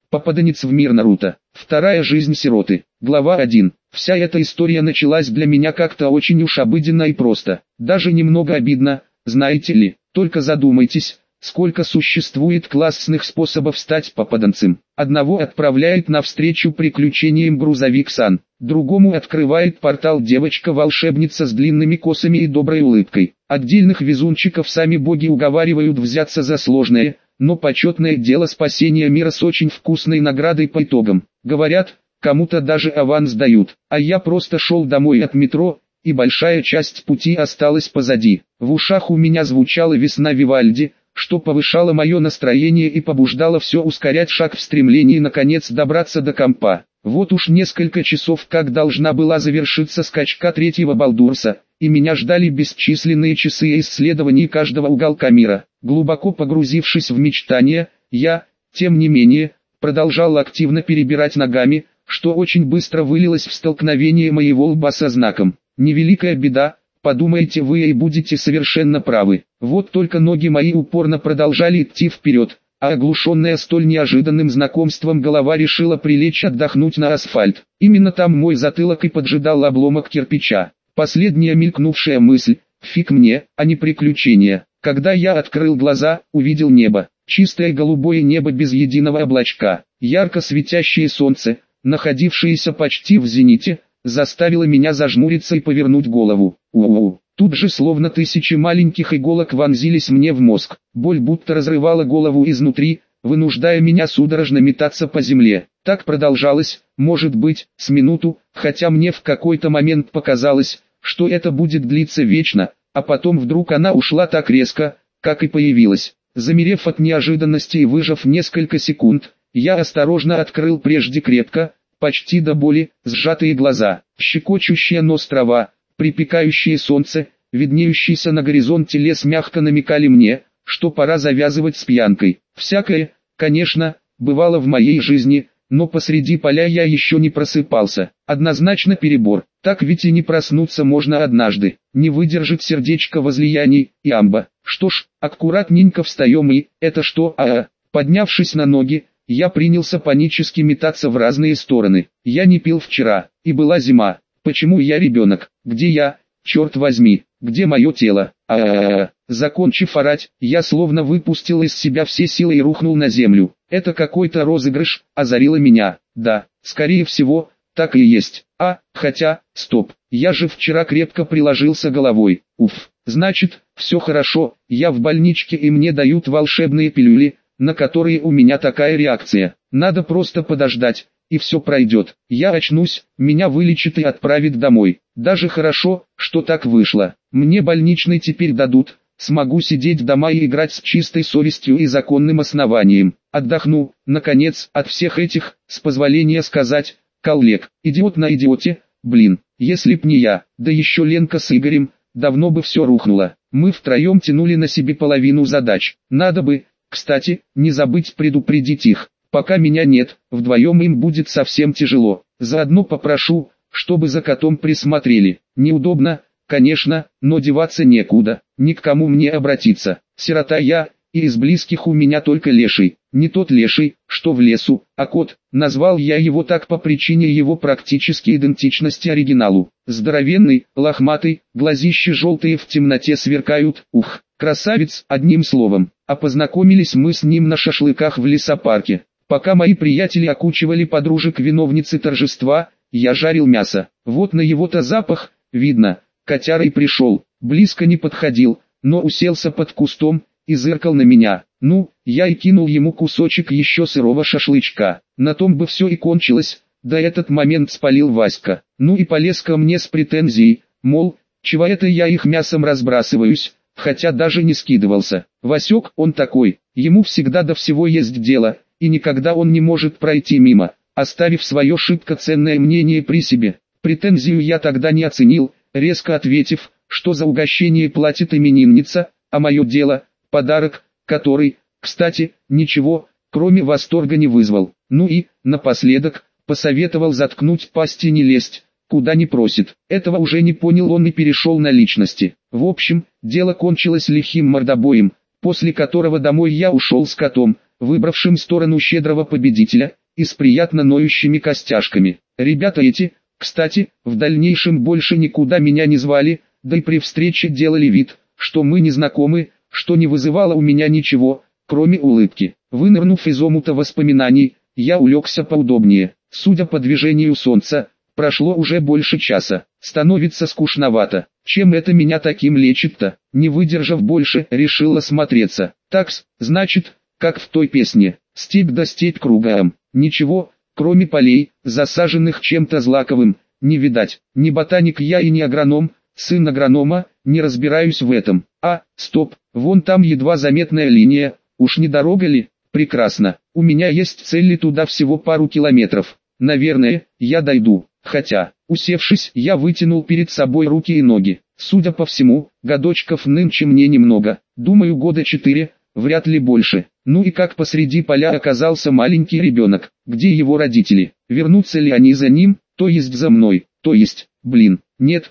Попаданец в мир Наруто. Вторая жизнь сироты. Глава 1. Вся эта история началась для меня как-то очень уж обыденно и просто. Даже немного обидно, знаете ли. Только задумайтесь, сколько существует классных способов стать попаданцем. Одного отправляет навстречу приключениям грузовик Сан, другому открывает портал девочка-волшебница с длинными косами и доброй улыбкой. Отдельных везунчиков сами боги уговаривают взяться за сложное, но почетное дело спасения мира с очень вкусной наградой по итогам. Говорят, кому-то даже аванс дают, а я просто шел домой от метро, и большая часть пути осталась позади. В ушах у меня звучала «Весна Вивальди», что повышало мое настроение и побуждало все ускорять шаг в стремлении наконец добраться до компа. Вот уж несколько часов как должна была завершиться скачка третьего Балдурса, и меня ждали бесчисленные часы исследований каждого уголка мира. Глубоко погрузившись в мечтания, я, тем не менее, продолжал активно перебирать ногами, что очень быстро вылилось в столкновение моего лба со знаком. Невеликая беда, подумаете вы, и будете совершенно правы. Вот только ноги мои упорно продолжали идти вперед, а оглушенная столь неожиданным знакомством голова решила прилечь отдохнуть на асфальт. Именно там мой затылок и поджидал обломок кирпича. Последняя мелькнувшая мысль: фиг мне, а не приключения. Когда я открыл глаза, увидел небо. Чистое голубое небо без единого облачка. Ярко светящее солнце, находившееся почти в зените, заставило меня зажмуриться и повернуть голову. Тут же словно тысячи маленьких иголок вонзились мне в мозг. Боль будто разрывала голову изнутри, вынуждая меня судорожно метаться по земле. Так продолжалось, может быть, с минуту, хотя мне в какой-то момент показалось, что это будет длиться вечно, а потом вдруг она ушла так резко, как и появилась. Замерев от неожиданности и выжав несколько секунд, я осторожно открыл прежде крепко, почти до боли, сжатые глаза. Щекочущая нос трава, припекающее солнце, виднеющийся на горизонте лес мягко намекали мне, что пора завязывать с пьянкой. Всякое, конечно, бывало в моей жизни, но посреди поля я еще не просыпался. Однозначно перебор, так ведь и не проснуться можно однажды. Не выдержит сердечко возлияний, и амба. Что ж, аккуратненько встаем и, это что, Поднявшись на ноги, я принялся панически метаться в разные стороны. Я не пил вчера, и была зима. Почему я ребенок? Где я, черт возьми? Где мое тело? Закончив орать, я словно выпустил из себя все силы и рухнул на землю. Это какой-то розыгрыш, озарило меня. Да, скорее всего, так и есть. Хотя, стоп, я же вчера крепко приложился головой. Значит, все хорошо, я в больничке и мне дают волшебные пилюли, на которые у меня такая реакция. Надо просто подождать, и все пройдет. Я очнусь, меня вылечат и отправят домой. Даже хорошо, что так вышло. Мне больничный теперь дадут, смогу сидеть дома и играть с чистой совестью и законным основанием. Отдохну, наконец, от всех этих, с позволения сказать, коллег. Идиот на идиоте, блин, если б не я, да еще Ленка с Игорем, давно бы все рухнуло. Мы втроем тянули на себе половину задач. Надо бы, кстати, не забыть предупредить их. Пока меня нет, вдвоем им будет совсем тяжело. Заодно попрошу, чтобы за котом присмотрели. Неудобно, конечно, но деваться некуда, ни к кому мне обратиться. Сирота я, и из близких у меня только леший. Не тот леший, что в лесу, а кот. Назвал я его так по причине его практически идентичности оригиналу. Здоровенный, лохматый, глазища желтые в темноте сверкают. Красавец, одним словом. А познакомились мы с ним на шашлыках в лесопарке. Пока мои приятели окучивали подружек виновницы торжества, я жарил мясо. Вот на его-то запах, видно, котяра и пришел. Близко не подходил, но уселся под кустом и зыркал на меня. Я и кинул ему кусочек еще сырого шашлычка. На том бы все и кончилось, да этот момент спалил Васька. И полез ко мне с претензией, мол, чего это я их мясом разбрасываюсь, хотя даже не скидывался. Васек, он такой, ему всегда до всего есть дело, и никогда он не может пройти мимо, оставив свое шибко ценное мнение при себе. Претензию я тогда не оценил, резко ответив, что за угощение платит именинница, а мое дело – подарок, который, кстати, ничего, кроме восторга не вызвал. И, напоследок, посоветовал заткнуть пасть и не лезть, куда не просит. Этого уже не понял он и перешел на личности. В общем, дело кончилось лихим мордобоем, после которого домой я ушел с котом, выбравшим сторону щедрого победителя, и с приятно ноющими костяшками. Ребята эти, кстати, в дальнейшем больше никуда меня не звали, да и при встрече делали вид, что мы не знакомы, что не вызывало у меня ничего, кроме улыбки. Вынырнув из омута воспоминаний, я улегся поудобнее. Судя по движению солнца, прошло уже больше часа. Становится скучновато. Чем это меня таким лечит-то? Не выдержав больше, решил осмотреться. Такс, значит, как в той песне, степь да степь кругом. Ничего, кроме полей, засаженных чем-то злаковым, не видать. Ни ботаник я и не агроном, сын агронома, не разбираюсь в этом. Стоп, вон там едва заметная линия, уж не дорога ли? Прекрасно, у меня есть цель туда всего пару километров. Наверное, я дойду. Хотя, усевшись, я вытянул перед собой руки и ноги. Судя по всему, годочков нынче мне немного, думаю 4 года, вряд ли больше. Ну и как посреди поля оказался маленький ребенок, где его родители, вернутся ли они за ним, то есть за мной, то есть, нет,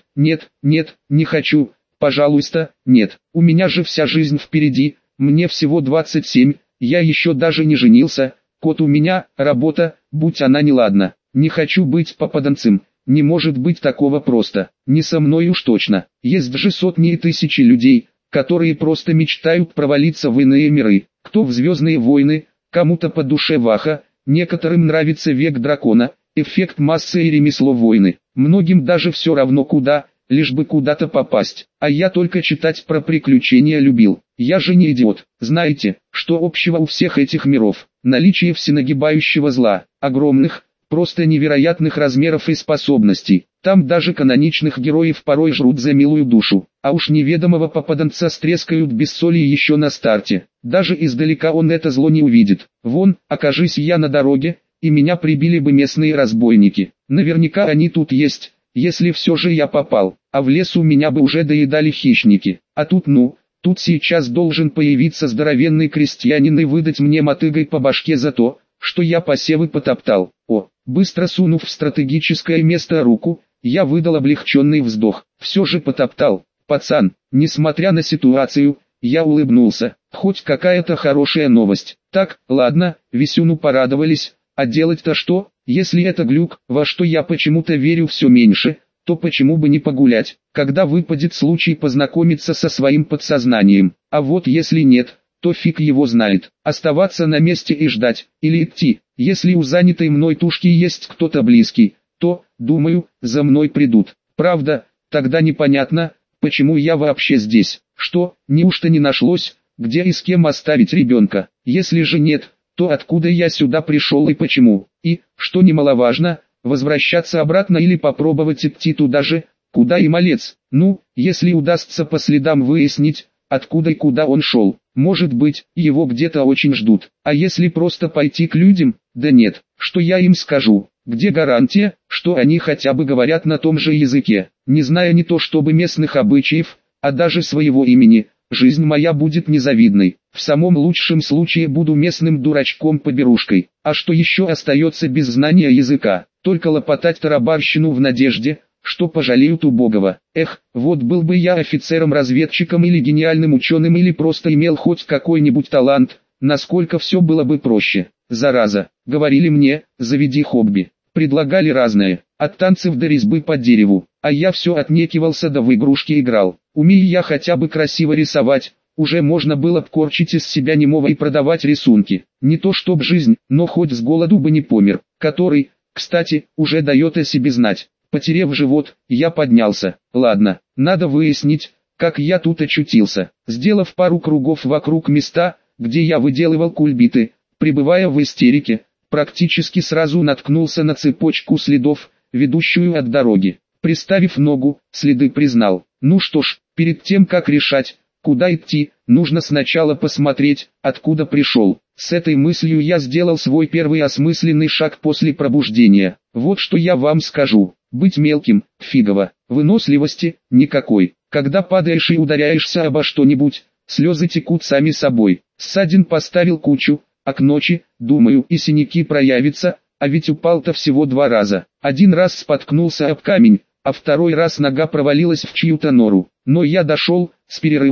не хочу, пожалуйста, нет, у меня же вся жизнь впереди, мне всего 27, я еще даже не женился, кот у меня, работа, будь она неладна. Не хочу быть попаданцем, не может быть такого просто, не со мной уж точно. Есть же сотни и тысячи людей, которые просто мечтают провалиться в иные миры. Кто в «Звездные войны», кому-то по душе Ваха, некоторым нравится «Век дракона», эффект массы и ремесло войны. Многим даже все равно куда, лишь бы куда-то попасть. А я только читать про приключения любил. Я же не идиот. Знаете, что общего у всех этих миров? Наличие всенагибающего зла, огромных, просто невероятных размеров и способностей. Там даже каноничных героев порой жрут за милую душу, а уж неведомого попаданца стрескают без соли еще на старте. Даже издалека он это зло не увидит. Вон, окажись я на дороге, и меня прибили бы местные разбойники. Наверняка они тут есть, если все же я попал, а в лесу меня бы уже доедали хищники. А тут тут сейчас должен появиться здоровенный крестьянин и выдать мне мотыгой по башке за то, что я посевы потоптал. Быстро сунув в стратегическое место руку, я выдал облегченный вздох. Все же потоптал, пацан. Несмотря на ситуацию, я улыбнулся. Хоть какая-то хорошая новость. Так, ладно, Висюну порадовались, а делать-то что? Если это глюк, во что я почему-то верю все меньше, то почему бы не погулять, когда выпадет случай познакомиться со своим подсознанием. А вот если нет, то фиг его знает. Оставаться на месте и ждать, или идти. Если у занятой мной тушки есть кто-то близкий, то, думаю, за мной придут. Правда, тогда непонятно, почему я вообще здесь. Что, неужто не нашлось, где и с кем оставить ребенка? Если же нет, то откуда я сюда пришел и почему? И, что немаловажно, возвращаться обратно или попробовать идти туда же, куда и малец. Если удастся по следам выяснить, откуда и куда он шел. Может быть, его где-то очень ждут. А если просто пойти к людям? Да нет, что я им скажу? Где гарантия, что они хотя бы говорят на том же языке? Не зная не то чтобы местных обычаев, а даже своего имени, жизнь моя будет незавидной. В самом лучшем случае буду местным дурачком-поберушкой. А что еще остается без знания языка? Только лопотать тарабарщину в надежде, что пожалеют убогого. Вот был бы я офицером-разведчиком или гениальным ученым или просто имел хоть какой-нибудь талант, насколько все было бы проще. Зараза, говорили мне, заведи хобби. Предлагали разное, от танцев до резьбы по дереву, а я все отнекивался да в игрушки играл. Умея я хотя бы красиво рисовать, уже можно было б корчить из себя немого и продавать рисунки. Не то чтоб жизнь, но хоть с голоду бы не помер, который, кстати, уже дает о себе знать. Потерев живот, я поднялся. Ладно, надо выяснить, как я тут очутился. Сделав пару кругов вокруг места, где я выделывал кульбиты, пребывая в истерике, практически сразу наткнулся на цепочку следов, ведущую от дороги. Приставив ногу, следы признал. Ну что ж, перед тем как решать, куда идти, нужно сначала посмотреть, откуда пришел. С этой мыслью я сделал свой первый осмысленный шаг после пробуждения. Вот что я вам скажу. Быть мелким, фигово, выносливости, никакой. Когда падаешь и ударяешься обо что-нибудь, слезы текут сами собой. Ссадин поставил кучу, а к ночи, думаю, и синяки проявятся, а ведь упал-то всего 2 раза. Один раз споткнулся об камень, а второй раз нога провалилась в чью-то нору. Но я дошел, с перерывами,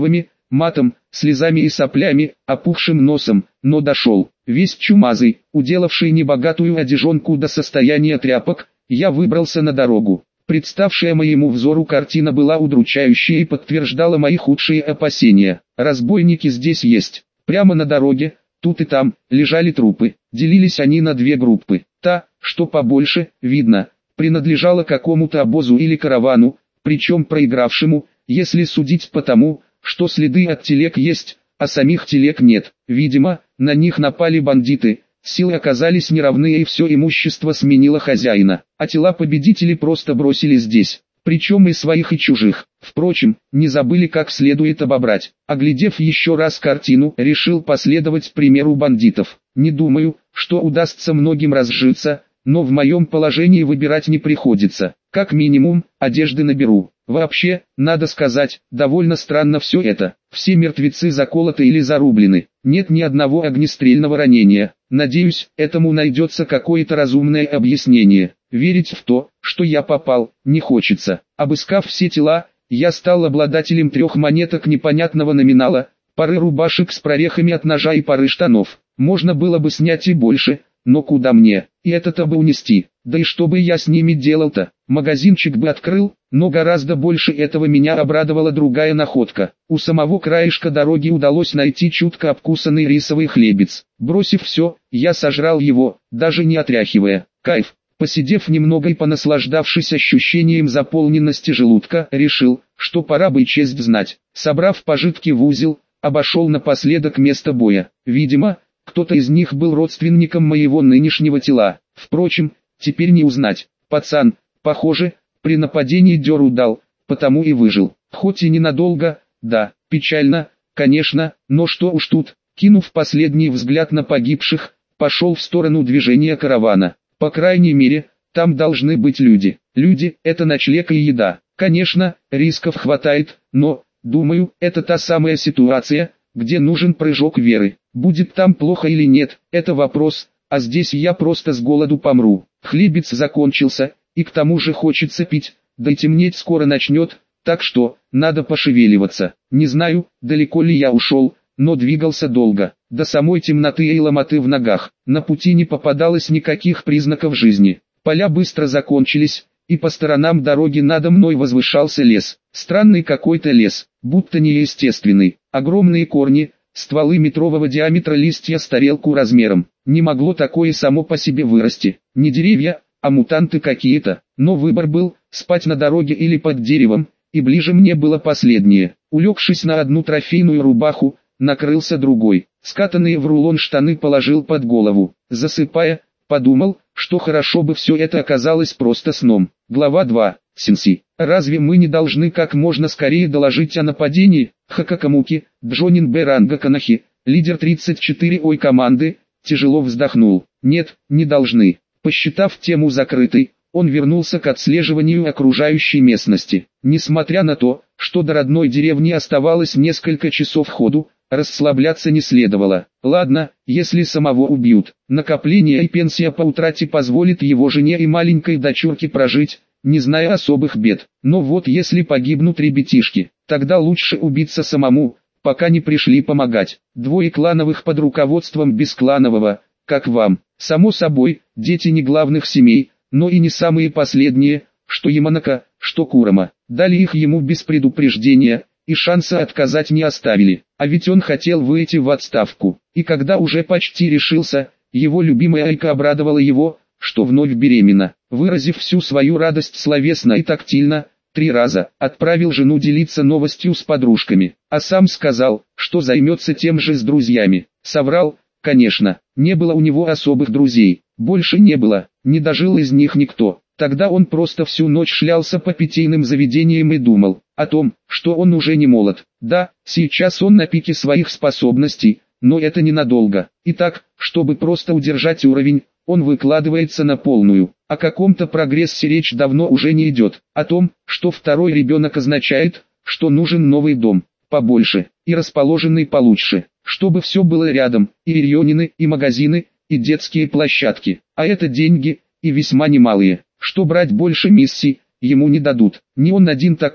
матом, слезами и соплями, опухшим носом, но дошел. Весь чумазый, уделавший небогатую одежонку до состояния тряпок, я выбрался на дорогу. Представшая моему взору картина была удручающей и подтверждала мои худшие опасения. Разбойники здесь есть. Прямо на дороге, тут и там, лежали трупы. Делились они на две группы. Та, что побольше, видно, принадлежала какому-то обозу или каравану, причем проигравшему, если судить по тому, что следы от телег есть, а самих телег нет. Видимо, на них напали бандиты, силы оказались неравны и все имущество сменило хозяина, а тела победителей просто бросили здесь, причем и своих и чужих. Впрочем, не забыли как следует обобрать. Оглядев еще раз картину, решил последовать примеру бандитов. Не думаю, что удастся многим разжиться, но в моем положении выбирать не приходится. Как минимум, одежды наберу. Вообще, надо сказать, довольно странно все это. Все мертвецы заколоты или зарублены. Нет ни одного огнестрельного ранения. Надеюсь, этому найдется какое-то разумное объяснение. Верить в то, что я попал, не хочется. Обыскав все тела, я стал обладателем 3 монеток непонятного номинала, пары рубашек с прорехами от ножа и пары штанов. Можно было бы снять и больше, но куда мне, и это-то бы унести, да и что бы я с ними делал-то, магазинчик бы открыл, но гораздо больше этого меня обрадовала другая находка. У самого краешка дороги удалось найти чутко обкусанный рисовый хлебец. Бросив все, я сожрал его, даже не отряхивая. Кайф. Посидев немного и понаслаждавшись ощущением заполненности желудка, решил, что пора бы честь знать. Собрав пожитки в узел, обошел напоследок место боя. Видимо, кто-то из них был родственником моего нынешнего тела. Впрочем, теперь не узнать. Пацан, похоже, при нападении дёру дал, потому и выжил. Хоть и ненадолго, да, печально, конечно, но что уж тут. Кинув последний взгляд на погибших, пошел в сторону движения каравана. По крайней мере, там должны быть люди. Люди – это ночлег и еда. Конечно, рисков хватает, но, думаю, это та самая ситуация, где нужен прыжок веры. Будет там плохо или нет, это вопрос, а здесь я просто с голоду помру. Хлебец закончился, и к тому же хочется пить, да и темнеть скоро начнет, так что, надо пошевеливаться. Не знаю, далеко ли я ушел, но двигался долго, до самой темноты и ломоты в ногах. На пути не попадалось никаких признаков жизни. Поля быстро закончились, и по сторонам дороги надо мной возвышался лес. Странный какой-то лес, будто неестественный. Огромные корни, стволы метрового диаметра, листья с тарелку размером. Не могло такое само по себе вырасти. Не деревья, а мутанты какие-то. Но выбор был, спать на дороге или под деревом, и ближе мне было последнее. Улегшись на одну трофейную рубаху, накрылся другой. Скатанные в рулон штаны положил под голову. Засыпая, подумал, что хорошо бы все это оказалось просто сном. Глава 2. Синси. Разве мы не должны как можно скорее доложить о нападении? Хакакамуки, Джонин Беранга Канахи, лидер 34-ой команды, тяжело вздохнул. Нет, не должны. Посчитав тему закрытой, он вернулся к отслеживанию окружающей местности. Несмотря на то, что до родной деревни оставалось несколько часов ходу, расслабляться не следовало. Ладно, если самого убьют. Накопление и пенсия по утрате позволит его жене и маленькой дочурке прожить, не зная особых бед. Но вот если погибнут ребятишки, тогда лучше убиться самому, пока не пришли помогать. 2 клановых под руководством бескланового, как вам. Само собой, дети не главных семей, но и не самые последние, что Яманака, что Курама. Дали их ему без предупреждения, и шанса отказать не оставили. А ведь он хотел выйти в отставку. И когда уже почти решился, его любимая Айка обрадовала его, что вновь беременна. Выразив всю свою радость словесно и тактильно, 3 раза, отправил жену делиться новостью с подружками. А сам сказал, что займется тем же с друзьями. Соврал, конечно, не было у него особых друзей. Больше не было, не дожил из них никто. Тогда он просто всю ночь шлялся по питейным заведениям и думал о том, что он уже не молод. Да, сейчас он на пике своих способностей, но это ненадолго. Итак, чтобы просто удержать уровень, он выкладывается на полную. О каком-то прогрессе речь давно уже не идет. О том, что второй ребенок означает, что нужен новый дом, побольше, и расположенный получше, чтобы все было рядом, и районины, и магазины, и детские площадки. А это деньги, и весьма немалые. Что брать больше миссий, ему не дадут. Не он один такой,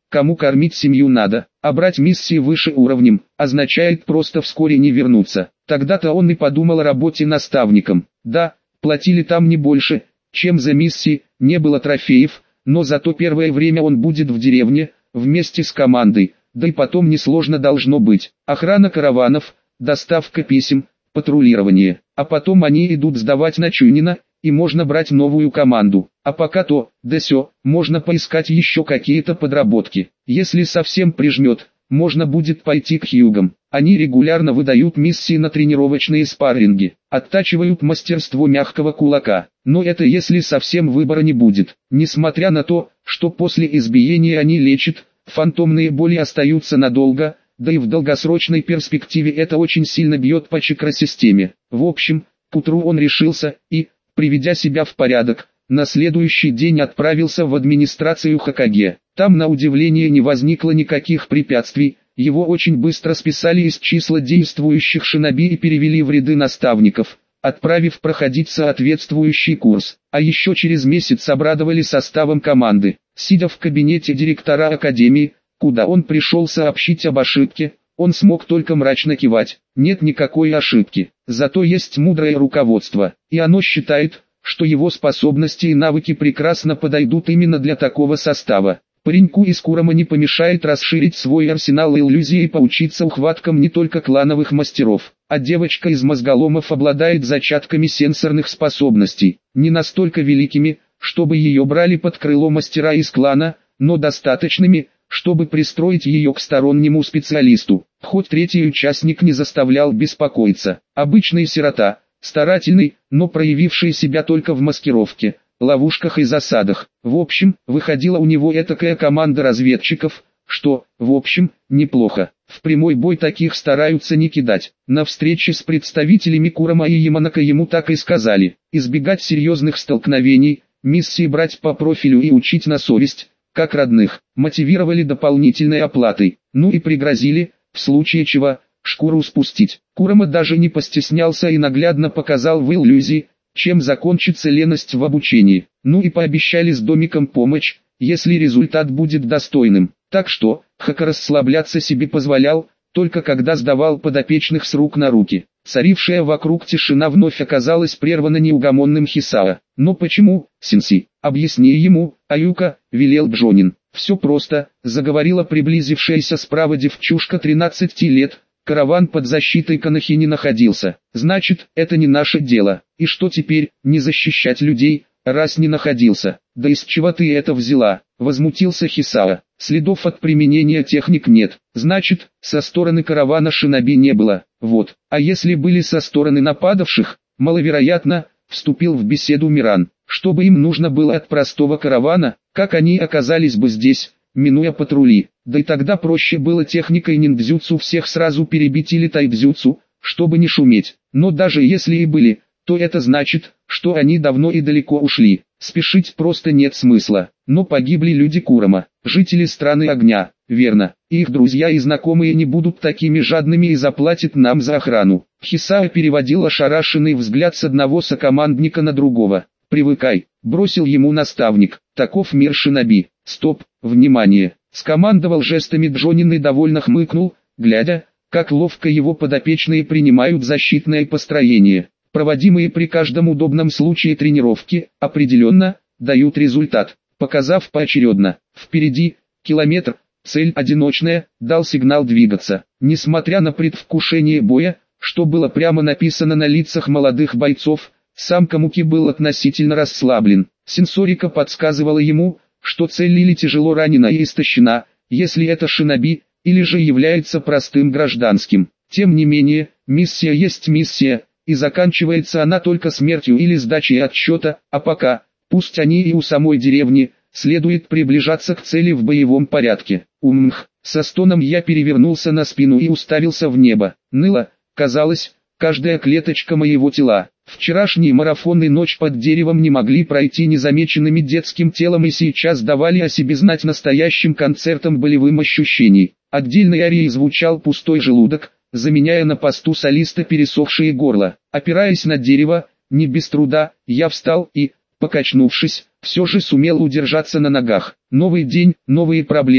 кому кормить семью надо, а брать миссии выше уровнем, означает просто вскоре не вернуться. Тогда-то он и подумал о работе наставником. Да, платили там не больше, чем за миссии, не было трофеев, но зато первое время он будет в деревне, вместе с командой, да и потом несложно должно быть. Охрана караванов, доставка писем, патрулирование, а потом они идут сдавать на Чунина, и можно брать новую команду. А пока то, да сё, можно поискать еще какие-то подработки. Если совсем прижмет, можно будет пойти к Хьюгам. Они регулярно выдают миссии на тренировочные спарринги, оттачивают мастерство мягкого кулака. Но это если совсем выбора не будет. Несмотря на то, что после избиения они лечат, фантомные боли остаются надолго, да и в долгосрочной перспективе это очень сильно бьет по чакросистеме. В общем, к утру он решился и, приведя себя в порядок, на следующий день отправился в администрацию Хокаге. Там на удивление не возникло никаких препятствий, его очень быстро списали из числа действующих шиноби и перевели в ряды наставников, отправив проходить соответствующий курс. А еще через месяц обрадовали составом команды. Сидя в кабинете директора Академии, куда он пришел сообщить об ошибке, он смог только мрачно кивать. Нет никакой ошибки, зато есть мудрое руководство, и оно считает, что его способности и навыки прекрасно подойдут именно для такого состава. Пареньку из Курома не помешает расширить свой арсенал иллюзий и поучиться ухваткам не только клановых мастеров, а девочка из мозголомов обладает зачатками сенсорных способностей, не настолько великими, чтобы ее брали под крыло мастера из клана, но достаточными, чтобы пристроить ее к стороннему специалисту. Хоть третий участник не заставлял беспокоиться. Обычный сирота, старательный, но проявивший себя только в маскировке, ловушках и засадах. В общем, выходила у него этакая команда разведчиков, что, в общем, неплохо. В прямой бой таких стараются не кидать. На встрече с представителями Курома и Яманака ему так и сказали: избегать серьезных столкновений, миссии брать по профилю и учить на совесть, как родных. Мотивировали дополнительной оплатой, ну и пригрозили, в случае чего, шкуру спустить. Курома даже не постеснялся и наглядно показал в иллюзии, чем закончится леность в обучении. Ну и пообещали с домиком помощь, если результат будет достойным. Так что, Хака расслабляться себе позволял, только когда сдавал подопечных с рук на руки. Царившая вокруг тишина вновь оказалась прервана неугомонным Хисао. «Но почему, сенси? Объясни ему, Аюка», — велел Джонин. «Все просто», — заговорила приблизившаяся справа девчушка 13 лет. «Караван под защитой Канахи не находился. Значит, это не наше дело. И что теперь, не защищать людей, раз не находился? Да из чего ты это взяла?» — возмутился Хисао. «Следов от применения техник нет. Значит, со стороны каравана шиноби не было. Вот. А если были со стороны нападавших, маловероятно», — вступил в беседу Миран. «Что бы им нужно было от простого каравана, как они оказались бы здесь, минуя патрули? Да и тогда проще было техникой ниндзюцу всех сразу перебить или тайдзюцу, чтобы не шуметь. Но даже если и были, то это значит, что они давно и далеко ушли. Спешить просто нет смысла. Но погибли люди Курома, жители страны огня, верно, и их друзья и знакомые не будут такими жадными и заплатят нам за охрану». Хисао переводил ошарашенный взгляд с одного сокомандника на другого. «Привыкай», — бросил ему наставник, — «таков мир шиноби». «Стоп, внимание», — скомандовал жестами Джонин и довольно хмыкнул, глядя, как ловко его подопечные принимают защитное построение. Проводимые при каждом удобном случае тренировки, определенно, дают результат. Показав поочередно, впереди, километр, цель одиночная, дал сигнал двигаться. Несмотря на предвкушение боя, что было прямо написано на лицах молодых бойцов, сам Камуки был относительно расслаблен. Сенсорика подсказывала ему, что цель или тяжело ранена и истощена, если это шиноби, или же является простым гражданским. Тем не менее, миссия есть миссия, и заканчивается она только смертью или сдачей отсчета, а пока, пусть они и у самой деревни, следует приближаться к цели в боевом порядке. Умх, со стоном я перевернулся на спину и уставился в небо. Ныло, казалось, каждая клеточка моего тела. Вчерашний марафон и ночь под деревом не могли пройти незамеченными детским телом и сейчас давали о себе знать настоящим концертом болевым ощущений. Отдельной арией звучал пустой желудок, заменяя на посту солиста пересохшее горло. Опираясь на дерево, не без труда, я встал и, покачнувшись, все же сумел удержаться на ногах. Новый день, новые проблемы,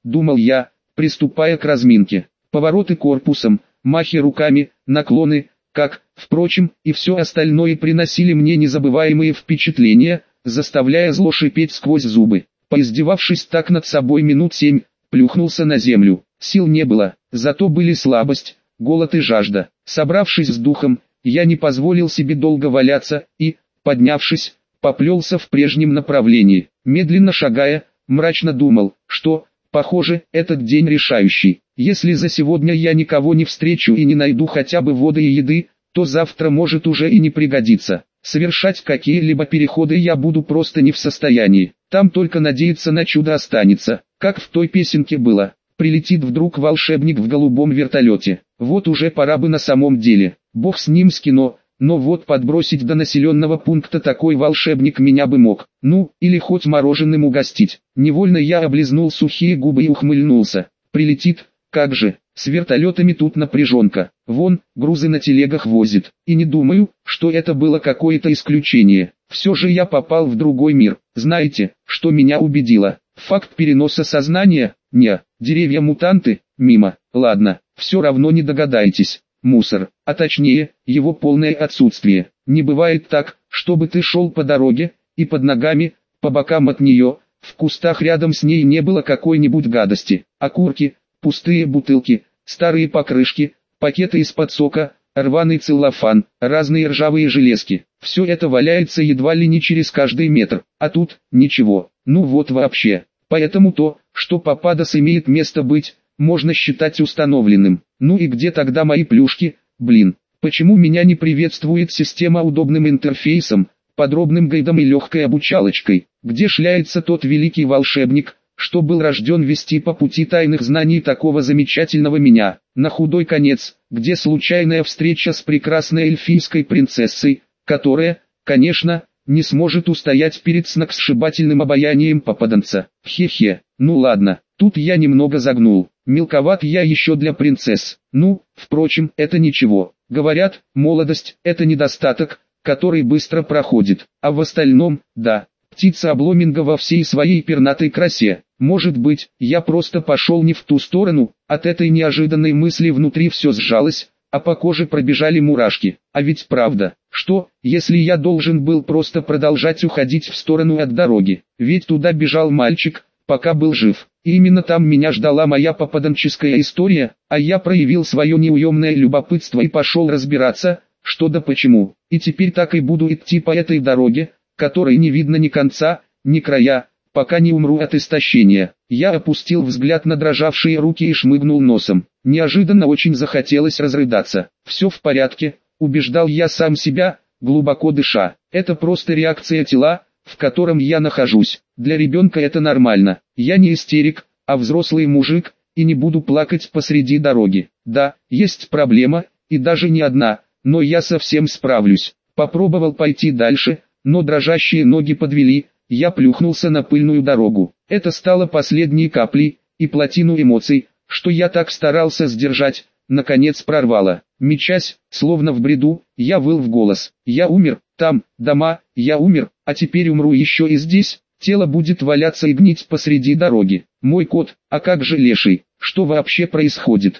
думал я, приступая к разминке. Повороты корпусом, махи руками, наклоны, как, впрочем, и все остальное приносили мне незабываемые впечатления, заставляя зло шипеть сквозь зубы. Поиздевавшись так над собой минут 7, плюхнулся на землю. Сил не было, зато были слабость, голод и жажда. Собравшись с духом, я не позволил себе долго валяться и, поднявшись, поплелся в прежнем направлении. Медленно шагая, мрачно думал, что, похоже, этот день решающий. Если за сегодня я никого не встречу и не найду хотя бы воды и еды, то завтра может уже и не пригодиться. Совершать какие-либо переходы я буду просто не в состоянии. Там только надеяться на чудо останется, как в той песенке было. Прилетит вдруг волшебник в голубом вертолете. Вот уже пора бы на самом деле. Бог с ним с кино, но вот подбросить до населенного пункта такой волшебник меня бы мог. Ну, или хоть мороженым угостить. Невольно я облизнул сухие губы и ухмыльнулся. Прилетит, как же, с вертолетами тут напряженка. Вон, грузы на телегах возит. И не думаю, что это было какое-то исключение. Все же я попал в другой мир. Знаете, что меня убедило? Факт переноса сознания? Не. Деревья-мутанты? Мимо. Ладно, все равно не догадаетесь. Мусор, а точнее, его полное отсутствие. Не бывает так, чтобы ты шел по дороге, и под ногами, по бокам от нее, в кустах рядом с ней не было какой-нибудь гадости. Окурки, пустые бутылки, старые покрышки, пакеты из-под сока, рваный целлофан, разные ржавые железки. Все это валяется едва ли не через каждый метр, а тут ничего, ну вот вообще. Поэтому то, что Пападос имеет место быть, можно считать установленным. Ну и где тогда мои плюшки, блин? Почему меня не приветствует система удобным интерфейсом, подробным гайдом и легкой обучалочкой? Где шляется тот великий волшебник, что был рожден вести по пути тайных знаний такого замечательного меня? На худой конец, где случайная встреча с прекрасной эльфийской принцессой, которая, конечно, не сможет устоять перед сногсшибательным обаянием попаданца. Хе-хе, ну ладно, тут я немного загнул. Мелковат я еще для принцесс. Ну, впрочем, это ничего. Говорят, молодость – это недостаток, который быстро проходит. А в остальном, да, птица обломинга во всей своей пернатой красе. Может быть, я просто пошел не в ту сторону, от этой неожиданной мысли внутри все сжалось, а по коже пробежали мурашки. А ведь правда, что, если я должен был просто продолжать уходить в сторону от дороги? Ведь туда бежал мальчик, пока был жив. И именно там меня ждала моя попаданческая история, а я проявил свое неуемное любопытство и пошел разбираться, что да почему. И теперь так и буду идти по этой дороге, которой не видно ни конца, ни края, пока не умру от истощения. Я опустил взгляд на дрожавшие руки и шмыгнул носом. Неожиданно очень захотелось разрыдаться. Все в порядке, убеждал я сам себя, глубоко дыша. Это просто реакция тела, в котором я нахожусь. Для ребенка это нормально. Я не истерик, а взрослый мужик, и не буду плакать посреди дороги. Да, есть проблема, и даже не одна, но я совсем справлюсь. Попробовал пойти дальше, но дрожащие ноги подвели, я плюхнулся на пыльную дорогу. Это стало последней каплей, и плотину эмоций, что я так старался сдержать, наконец прорвало. Мечась, словно в бреду, я выл в голос. Я умер, там, дома, я умер, а теперь умру еще и здесь. Тело будет валяться и гнить посреди дороги. Мой кот, а как же леший? Что вообще происходит?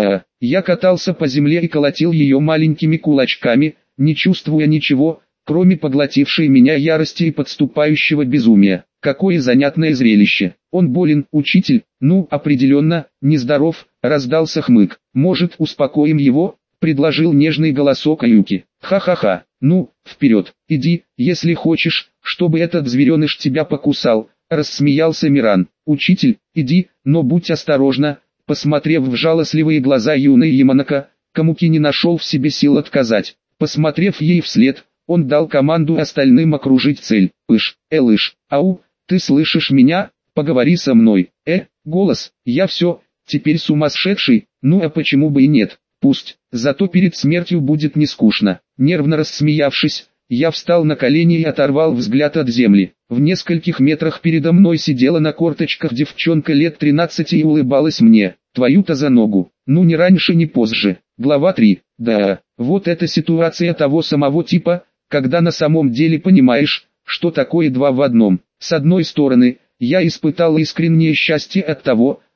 Я катался по земле и колотил ее маленькими кулачками, не чувствуя ничего, кроме поглотившей меня ярости и подступающего безумия. Какое занятное зрелище. Он болен, учитель? Ну, определенно, нездоров, раздался хмык. Может, успокоим его? Предложил нежный голосок Аюки. Ха-ха-ха, ну, вперед, иди, если хочешь, чтобы этот звереныш тебя покусал, рассмеялся Миран. Учитель, иди, но будь осторожна. Посмотрев в жалостливые глаза юной Яманака, Камуки не нашел в себе сил отказать. Посмотрев ей вслед, он дал команду остальным окружить цель. Пыш, лыш, ау, ты слышишь меня? Поговори со мной. Голос, я все, теперь сумасшедший, ну а почему бы и нет? Пусть, зато перед смертью будет не скучно. Нервно рассмеявшись, я встал на колени и оторвал взгляд от земли. В нескольких метрах передо мной сидела на корточках девчонка лет 13 и улыбалась мне. Твою-то за ногу. Ну ни раньше, ни позже. Глава 3. Да, вот эта ситуация того самого типа, когда на самом деле понимаешь, что такое два в одном. С одной стороны, я испытал искреннее счастье от того,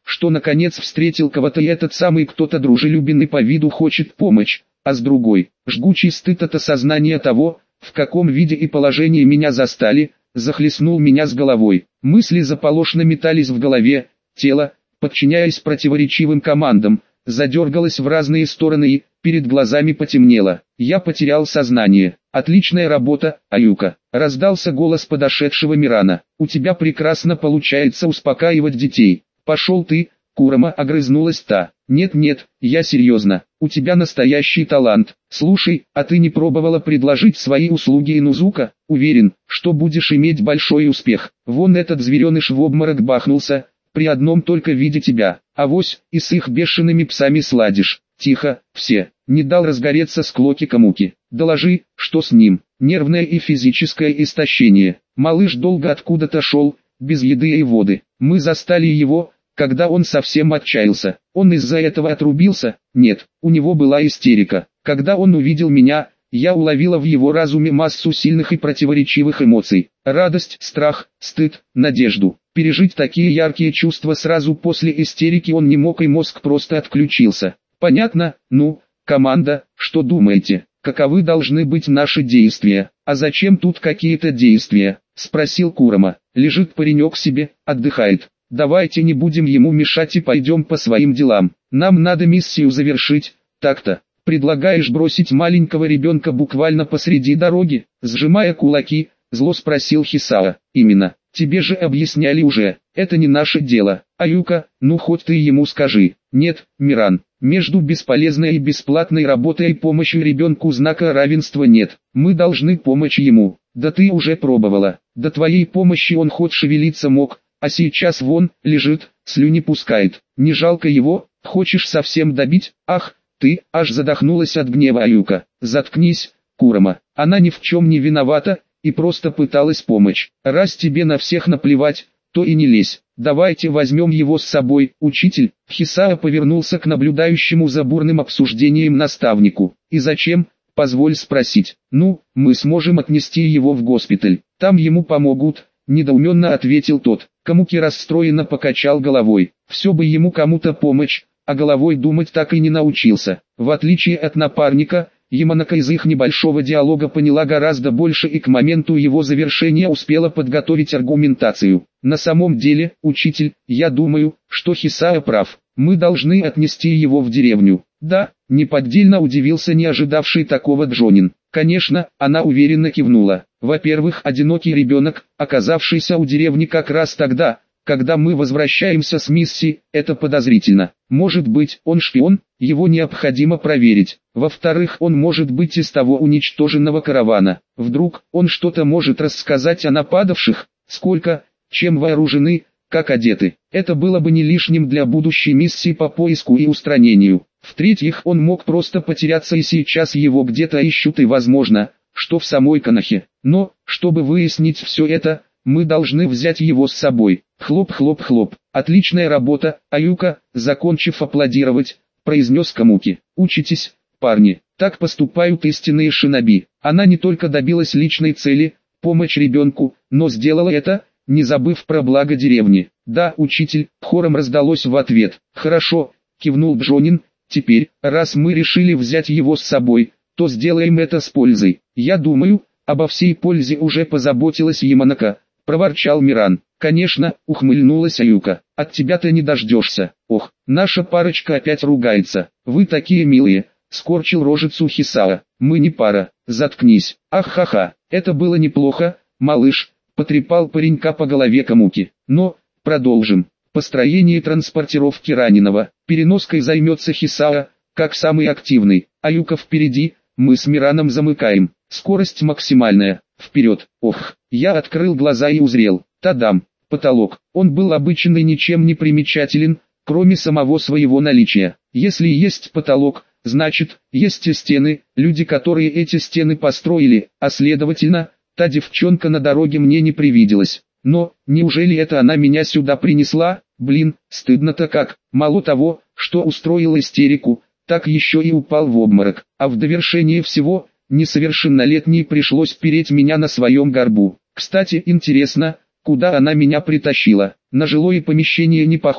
что наконец встретил кого-то, и этот самый кто-то дружелюбный по виду хочет помочь, а с другой, жгучий стыд от осознания того, в каком виде и положении меня застали, захлестнул меня с головой. Мысли заполошно метались в голове, тело, подчиняясь противоречивым командам, задергалось в разные стороны и, перед глазами потемнело. Я потерял сознание. «Отличная работа, Аюка!» — раздался голос подошедшего Мирана. «У тебя прекрасно получается успокаивать детей. Пошел ты!» — Курама огрызнулась та. «Нет-нет, я серьезно. У тебя настоящий талант. Слушай, а ты не пробовала предложить свои услуги Инузука? Уверен, что будешь иметь большой успех. Вон этот звереныш в обморок бахнулся, при одном только виде тебя. Авось, и с их бешеными псами сладишь». «Тихо, все!» — не дал разгореться склоки Камуки. «Доложи, что с ним?» «Нервное и физическое истощение. Малыш долго откуда-то шел, без еды и воды. Мы застали его, когда он совсем отчаялся. Он из-за этого отрубился? Нет, у него была истерика. Когда он увидел меня, я уловила в его разуме массу сильных и противоречивых эмоций. Радость, страх, стыд, надежду. Пережить такие яркие чувства сразу после истерики он не мог, и мозг просто отключился. Понятно? Ну, команда, что думаете? Каковы должны быть наши действия? А зачем тут какие-то действия? Спросил Курама. Лежит паренек себе, отдыхает. Давайте не будем ему мешать и пойдем по своим делам. Нам надо миссию завершить. Так-то. Предлагаешь бросить маленького ребенка буквально посреди дороги? Сжимая кулаки, зло спросил Хисао. Именно. Тебе же объясняли уже. Это не наше дело. Аюка, ну хоть ты ему скажи. Нет, Миран. Между бесполезной и бесплатной работой и помощью ребенку знака равенства нет. Мы должны помочь ему. Да ты уже пробовала. До твоей помощи он хоть шевелиться мог, а сейчас вон, лежит, слюни пускает. Не жалко его? Хочешь совсем добить? Ах, ты, аж задохнулась от гнева Аюка. Заткнись, Курама. Она ни в чем не виновата, и просто пыталась помочь. Раз тебе на всех наплевать, то и не лезь. Давайте возьмем его с собой, учитель. Хисао повернулся к наблюдающему за бурным обсуждением наставнику. И зачем? Позволь спросить. Ну, мы сможем отнести его в госпиталь. Там ему помогут, недоуменно ответил тот. Камуки расстроенно покачал головой. Все бы ему кому-то помочь, а головой думать так и не научился. В отличие от напарника, Яманака из их небольшого диалога поняла гораздо больше и к моменту его завершения успела подготовить аргументацию. На самом деле, учитель, я думаю, что Хисао прав. Мы должны отнести его в деревню. Да, неподдельно удивился не ожидавший такого Джонин. Конечно, она уверенно кивнула. Во-первых, одинокий ребенок, оказавшийся у деревни как раз тогда, когда мы возвращаемся с миссии, это подозрительно. Может быть, он шпион, его необходимо проверить. Во-вторых, он может быть из того уничтоженного каравана. Вдруг, он что-то может рассказать о нападавших, сколько, чем вооружены, как одеты. Это было бы не лишним для будущей миссии по поиску и устранению. В-третьих, он мог просто потеряться, и сейчас его где-то ищут, и возможно, что в самой Конохе. Но, чтобы выяснить все это, мы должны взять его с собой. Хлоп-хлоп-хлоп. Отличная работа, Аюка, закончив аплодировать, произнес Камуки. Учитесь, парни, так поступают истинные шиноби. Она не только добилась личной цели, помочь ребенку, но сделала это, не забыв про благо деревни. Да, учитель, хором раздалось в ответ. Хорошо, кивнул Джонин, теперь, раз мы решили взять его с собой, то сделаем это с пользой. Я думаю, обо всей пользе уже позаботилась Яманака, проворчал Миран. Конечно, ухмыльнулась Аюка, от тебя-то не дождешься. Ох, наша парочка опять ругается. Вы такие милые, скорчил рожицу Хисао. Мы не пара, заткнись. Ах-ха-ха, это было неплохо, малыш, потрепал паренька по голове Камуки. Но, продолжим. Построение транспортировки раненого. Переноской займется Хисао, как самый активный. Аюка впереди, мы с Мираном замыкаем. Скорость максимальная. Вперед. Ох, я открыл глаза и узрел. Тадам. Потолок. Он был обычный, ничем не примечателен, кроме самого своего наличия. Если есть потолок, значит, есть и стены, люди, которые эти стены построили, а следовательно, та девчонка на дороге мне не привиделась. Но, неужели это она меня сюда принесла? Блин, стыдно-то как. Мало того, что устроил истерику, так еще и упал в обморок. А в довершение всего, несовершеннолетней пришлось переть меня на своем горбу. Кстати, интересно, куда она меня притащила? На жилое помещение не похоже.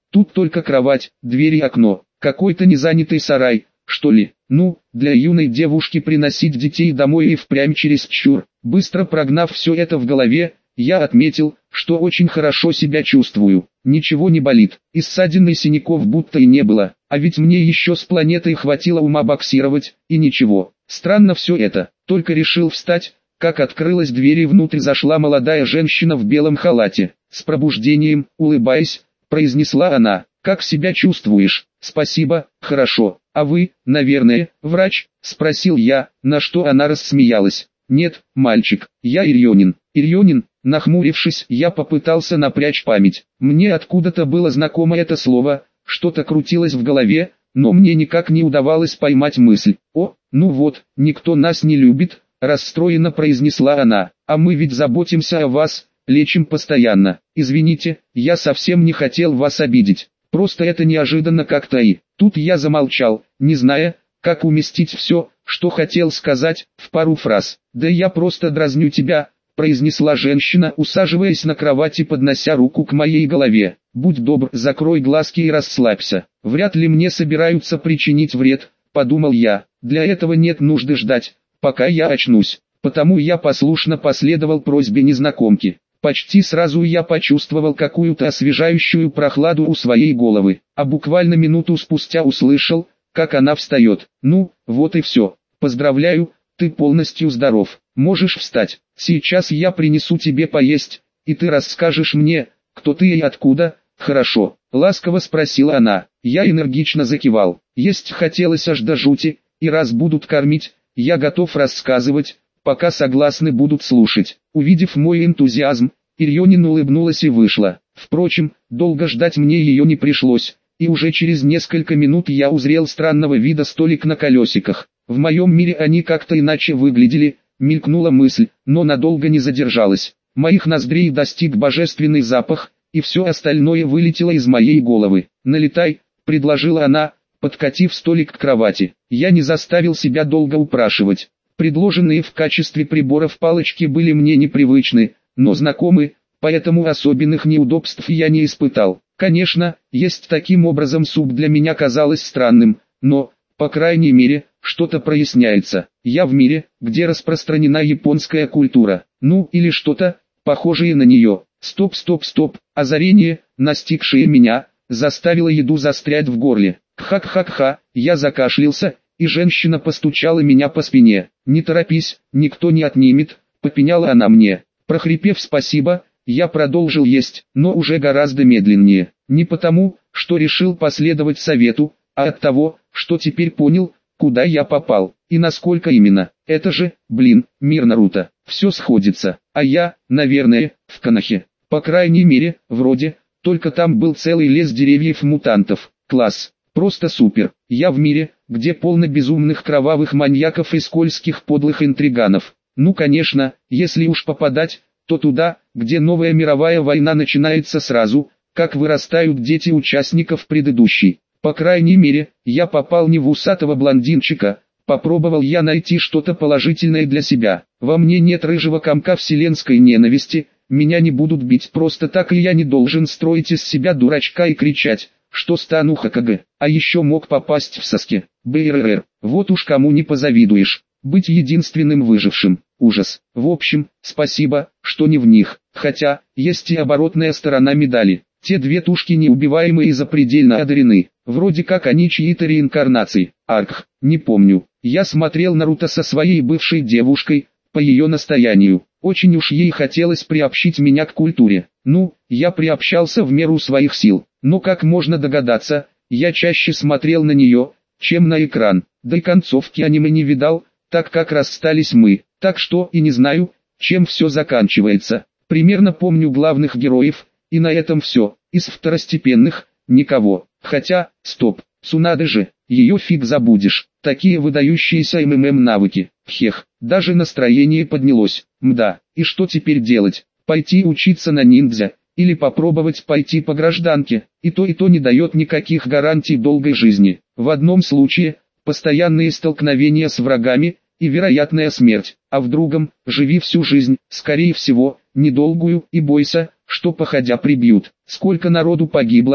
Тут только кровать, дверь и окно. Какой-то незанятый сарай, что ли? Ну, для юной девушки приносить детей домой и впрямь чересчур. Быстро прогнав все это в голове, я отметил, что очень хорошо себя чувствую. Ничего не болит, и ссадин и синяков будто и не было. А ведь мне еще с планетой хватило ума боксировать, и ничего. Странно все это. Только решил встать, как открылась дверь и внутрь зашла молодая женщина в белом халате. С пробуждением, улыбаясь, произнесла она: «Как себя чувствуешь?» «Спасибо, хорошо. А вы, наверное, врач?» – спросил я, на что она рассмеялась. «Нет, мальчик, я Ирионин». «Ирионин?» Нахмурившись, я попытался напрячь память. Мне откуда-то было знакомо это слово, что-то крутилось в голове, но мне никак не удавалось поймать мысль. «О, ну вот, никто нас не любит», – расстроенно произнесла она. «А мы ведь заботимся о вас, лечим постоянно. Извините, я совсем не хотел вас обидеть. Просто это неожиданно как-то и...» Тут я замолчал, не зная, как уместить все, что хотел сказать, в пару фраз. «Да я просто дразню тебя», – произнесла женщина, усаживаясь на кровати, поднося руку к моей голове. «Будь добр, закрой глазки и расслабься. Вряд ли мне собираются причинить вред», – подумал я. «Для этого нет нужды ждать, пока я очнусь». Потому я послушно последовал просьбе незнакомки. Почти сразу я почувствовал какую-то освежающую прохладу у своей головы, а буквально минуту спустя услышал, как она встает. «Ну, вот и все. Поздравляю, ты полностью здоров. Можешь встать. Сейчас я принесу тебе поесть, и ты расскажешь мне, кто ты и откуда». «Хорошо», — ласково спросила она. Я энергично закивал. Есть хотелось аж до жути, и раз будут кормить, я готов рассказывать, пока согласны будут слушать. Увидев мой энтузиазм, Ирионин улыбнулась и вышла. Впрочем, долго ждать мне ее не пришлось, и уже через несколько минут я узрел странного вида столик на колесиках. В моем мире они как-то иначе выглядели, мелькнула мысль, но надолго не задержалась. Моих ноздрей достиг божественный запах, и все остальное вылетело из моей головы. «Налетай», — предложила она, подкатив столик к кровати. Я не заставил себя долго упрашивать. Предложенные в качестве приборов палочки были мне непривычны, но знакомы, поэтому особенных неудобств я не испытал. Конечно, есть таким образом суп для меня казалось странным, но, по крайней мере, что-то проясняется. Я в мире, где распространена японская культура, ну или что-то, похожее на нее. Стоп, озарение, настигшее меня, заставило еду застрять в горле. Кхак-хак-ха, я закашлялся, и женщина постучала меня по спине. «Не торопись, никто не отнимет», — попеняла она мне. Прохрипев «спасибо», я продолжил есть, но уже гораздо медленнее. Не потому, что решил последовать совету, а от того, что теперь понял, куда я попал, и насколько именно. Это же, мир Наруто. Все сходится, а я, наверное, в Конохе. По крайней мере, вроде, только там был целый лес деревьев-мутантов. Класс, просто супер. Я в мире, где полно безумных кровавых маньяков и скользких подлых интриганов. Ну конечно, если уж попадать, то туда, где новая мировая война начинается сразу, как вырастают дети участников предыдущей. По крайней мере, я попал не в усатого блондинчика. Попробовал я найти что-то положительное для себя. Во мне нет рыжего комка вселенской ненависти, меня не будут бить просто так, и я не должен строить из себя дурачка и кричать, что стану Хокаге. А еще мог попасть в Саске. БРР. Вот уж кому не позавидуешь. Быть единственным выжившим. Ужас. В общем, спасибо, что не в них. Хотя, есть и оборотная сторона медали. Те две тушки неубиваемые и запредельно одарены. Вроде как они чьи-то реинкарнации. Арх, не помню. Я смотрел Наруто со своей бывшей девушкой, по ее настоянию. Очень уж ей хотелось приобщить меня к культуре. Ну, я приобщался в меру своих сил. Но как можно догадаться, я чаще смотрел на нее, чем на экран. Да и концовки аниме не видал, так как расстались мы. Так что и не знаю, чем все заканчивается. Примерно помню главных героев, и на этом все. Из второстепенных – никого. Хотя, стоп, Цунады же, ее фиг забудешь. Такие выдающиеся МММ навыки. Хех, даже настроение поднялось. Мда, и что теперь делать? Пойти учиться на ниндзя, или попробовать пойти по гражданке? И то не дает никаких гарантий долгой жизни. В одном случае, постоянные столкновения с врагами, и вероятная смерть, а в другом, живи всю жизнь, скорее всего, недолгую, и бойся, что походя прибьют. Сколько народу погибло,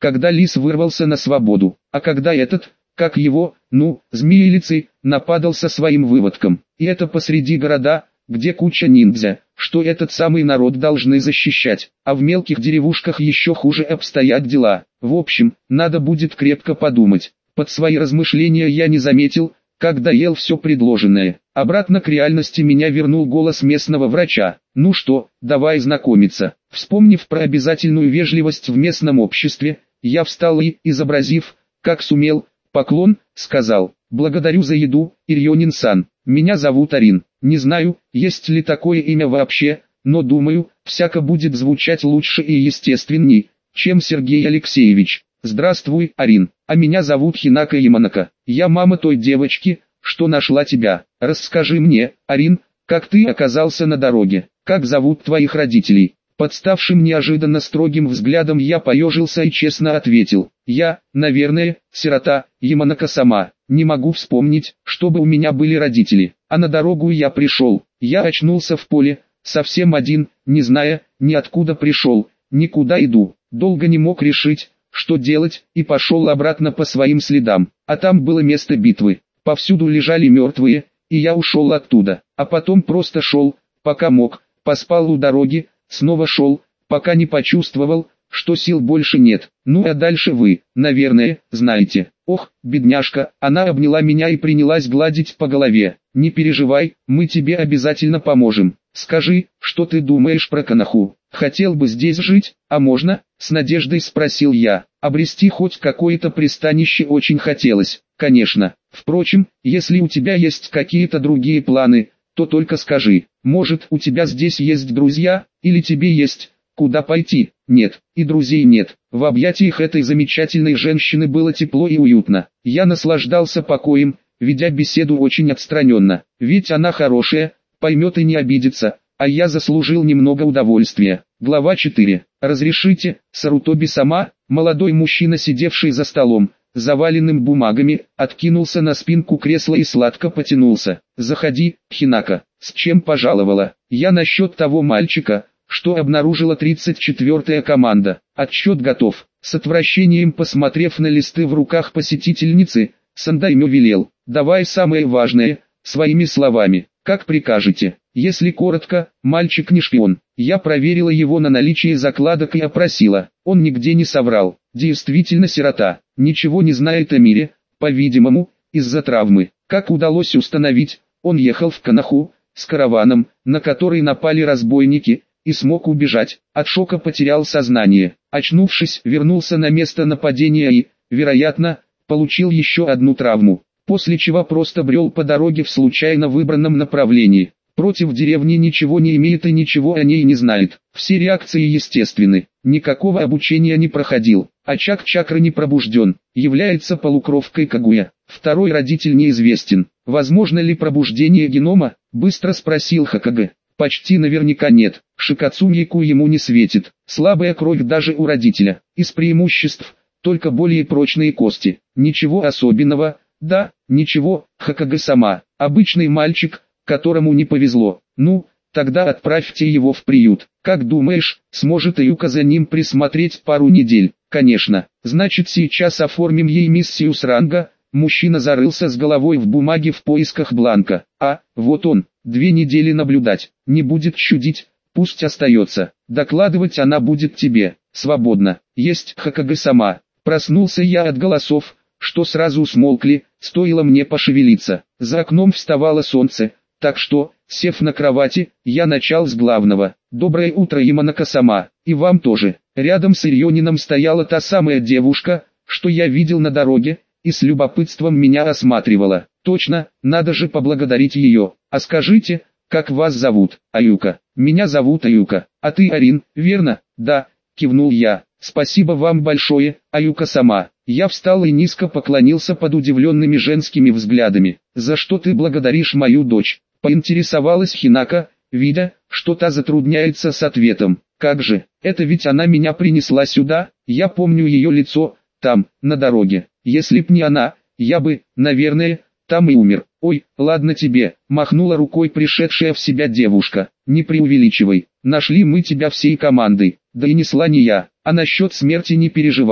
когда лис вырвался на свободу, а когда этот, как его, змеилицей, нападал со своим выводком. И это посреди города, где куча ниндзя, что этот самый народ должны защищать, а в мелких деревушках еще хуже обстоят дела. В общем, надо будет крепко подумать. Под свои размышления я не заметил, как доел все предложенное. Обратно к реальности меня вернул голос местного врача. Ну что, давай знакомиться. Вспомнив про обязательную вежливость в местном обществе, я встал и, изобразив, как сумел, поклон, сказал: «Благодарю за еду, Ирьонин-сан. Меня зовут Арин. Не знаю, есть ли такое имя вообще, но думаю, всяко будет звучать лучше и естественней, чем Сергей Алексеевич. Здравствуй, Арин. А меня зовут Хинака Яманака. Я мама той девочки, что нашла тебя. Расскажи мне, Арин, как ты оказался на дороге, как зовут твоих родителей». Под ставшим неожиданно строгим взглядом я поежился и честно ответил: «Я, наверное, сирота, Яманака сама. Не могу вспомнить, чтобы у меня были родители. А на дорогу я пришел. Я очнулся в поле, совсем один, не зная, ни откуда пришел, никуда иду. Долго не мог решить, что делать, и пошел обратно по своим следам. А там было место битвы. Повсюду лежали мертвые, и я ушел оттуда. А потом просто шел, пока мог, поспал у дороги, снова шел, пока не почувствовал, что сил больше нет. Ну а дальше вы, наверное, знаете». «Ох, бедняжка», она обняла меня и принялась гладить по голове. «Не переживай, мы тебе обязательно поможем. Скажи, что ты думаешь про Коноху? Хотел бы здесь жить, а можно?» С надеждой спросил я. Обрести хоть какое-то пристанище очень хотелось, конечно. Впрочем, если у тебя есть какие-то другие планы, то только скажи. Может, у тебя здесь есть друзья, или тебе есть куда пойти? Нет, и друзей нет. В объятиях этой замечательной женщины было тепло и уютно. Я наслаждался покоем, ведя беседу очень отстраненно. Ведь она хорошая, поймет и не обидится, а я заслужил немного удовольствия. Глава 4. «Разрешите, Сарутоби-сама?» Молодой мужчина, сидевший за столом, заваленным бумагами, откинулся на спинку кресла и сладко потянулся. «Заходи, Хинака. С чем пожаловала?» «Я насчет того мальчика, что обнаружила 34-я команда. Отчет готов». С отвращением посмотрев на листы в руках посетительницы, Сандаймё велел: «Давай самое важное, своими словами, как прикажете». Если коротко, мальчик не шпион. Я проверила его на наличие закладок и опросила. Он нигде не соврал. Действительно сирота. Ничего не знает о мире, по-видимому, из-за травмы. Как удалось установить, он ехал в Коноху с караваном, на который напали разбойники, и смог убежать. От шока потерял сознание. Очнувшись, вернулся на место нападения и, вероятно, получил еще одну травму. После чего просто брел по дороге в случайно выбранном направлении. Против деревни ничего не имеет и ничего о ней не знает. Все реакции естественны. Никакого обучения не проходил. Очаг чакры не пробужден. Является полукровкой Кагуя. Второй родитель неизвестен. Возможно ли пробуждение генома? Быстро спросил Хокаге. Почти наверняка нет. Шикацунику ему не светит. Слабая кровь даже у родителя. Из преимуществ только более прочные кости. Ничего особенного. Да, ничего, Хокаге сама. Обычный мальчик, которому не повезло. Ну, тогда отправьте его в приют. Как думаешь, сможет Юка за ним присмотреть пару недель? Конечно. Значит, сейчас оформим ей миссию с ранга. Мужчина зарылся с головой в бумаге в поисках бланка. А, вот он, 2 недели наблюдать. Не будет чудить, пусть остается. Докладывать она будет тебе. Свободно. Есть, Хокаге сама. Проснулся я от голосов, что сразу смолкли, стоило мне пошевелиться. За окном вставало солнце. Так что, сев на кровати, я начал с главного. «Доброе утро, Яманака-сама, и вам тоже». Рядом с Ирьонином стояла та самая девушка, что я видел на дороге, и с любопытством меня осматривала. Точно, надо же поблагодарить ее. «А скажите, как вас зовут?» «Аюка». «Меня зовут Аюка. А ты Арин, верно?» «Да», кивнул я. «Спасибо вам большое, Аюка-сама». Я встал и низко поклонился под удивленными женскими взглядами. «За что ты благодаришь мою дочь?» Поинтересовалась Хинака, видя, что та затрудняется с ответом. «Как же, это ведь она меня принесла сюда, я помню ее лицо, там, на дороге. Если б не она, я бы, наверное, там и умер». «Ой, ладно тебе», махнула рукой пришедшая в себя девушка. «Не преувеличивай, нашли мы тебя всей командой, да и несла не я, а насчет смерти не переживай.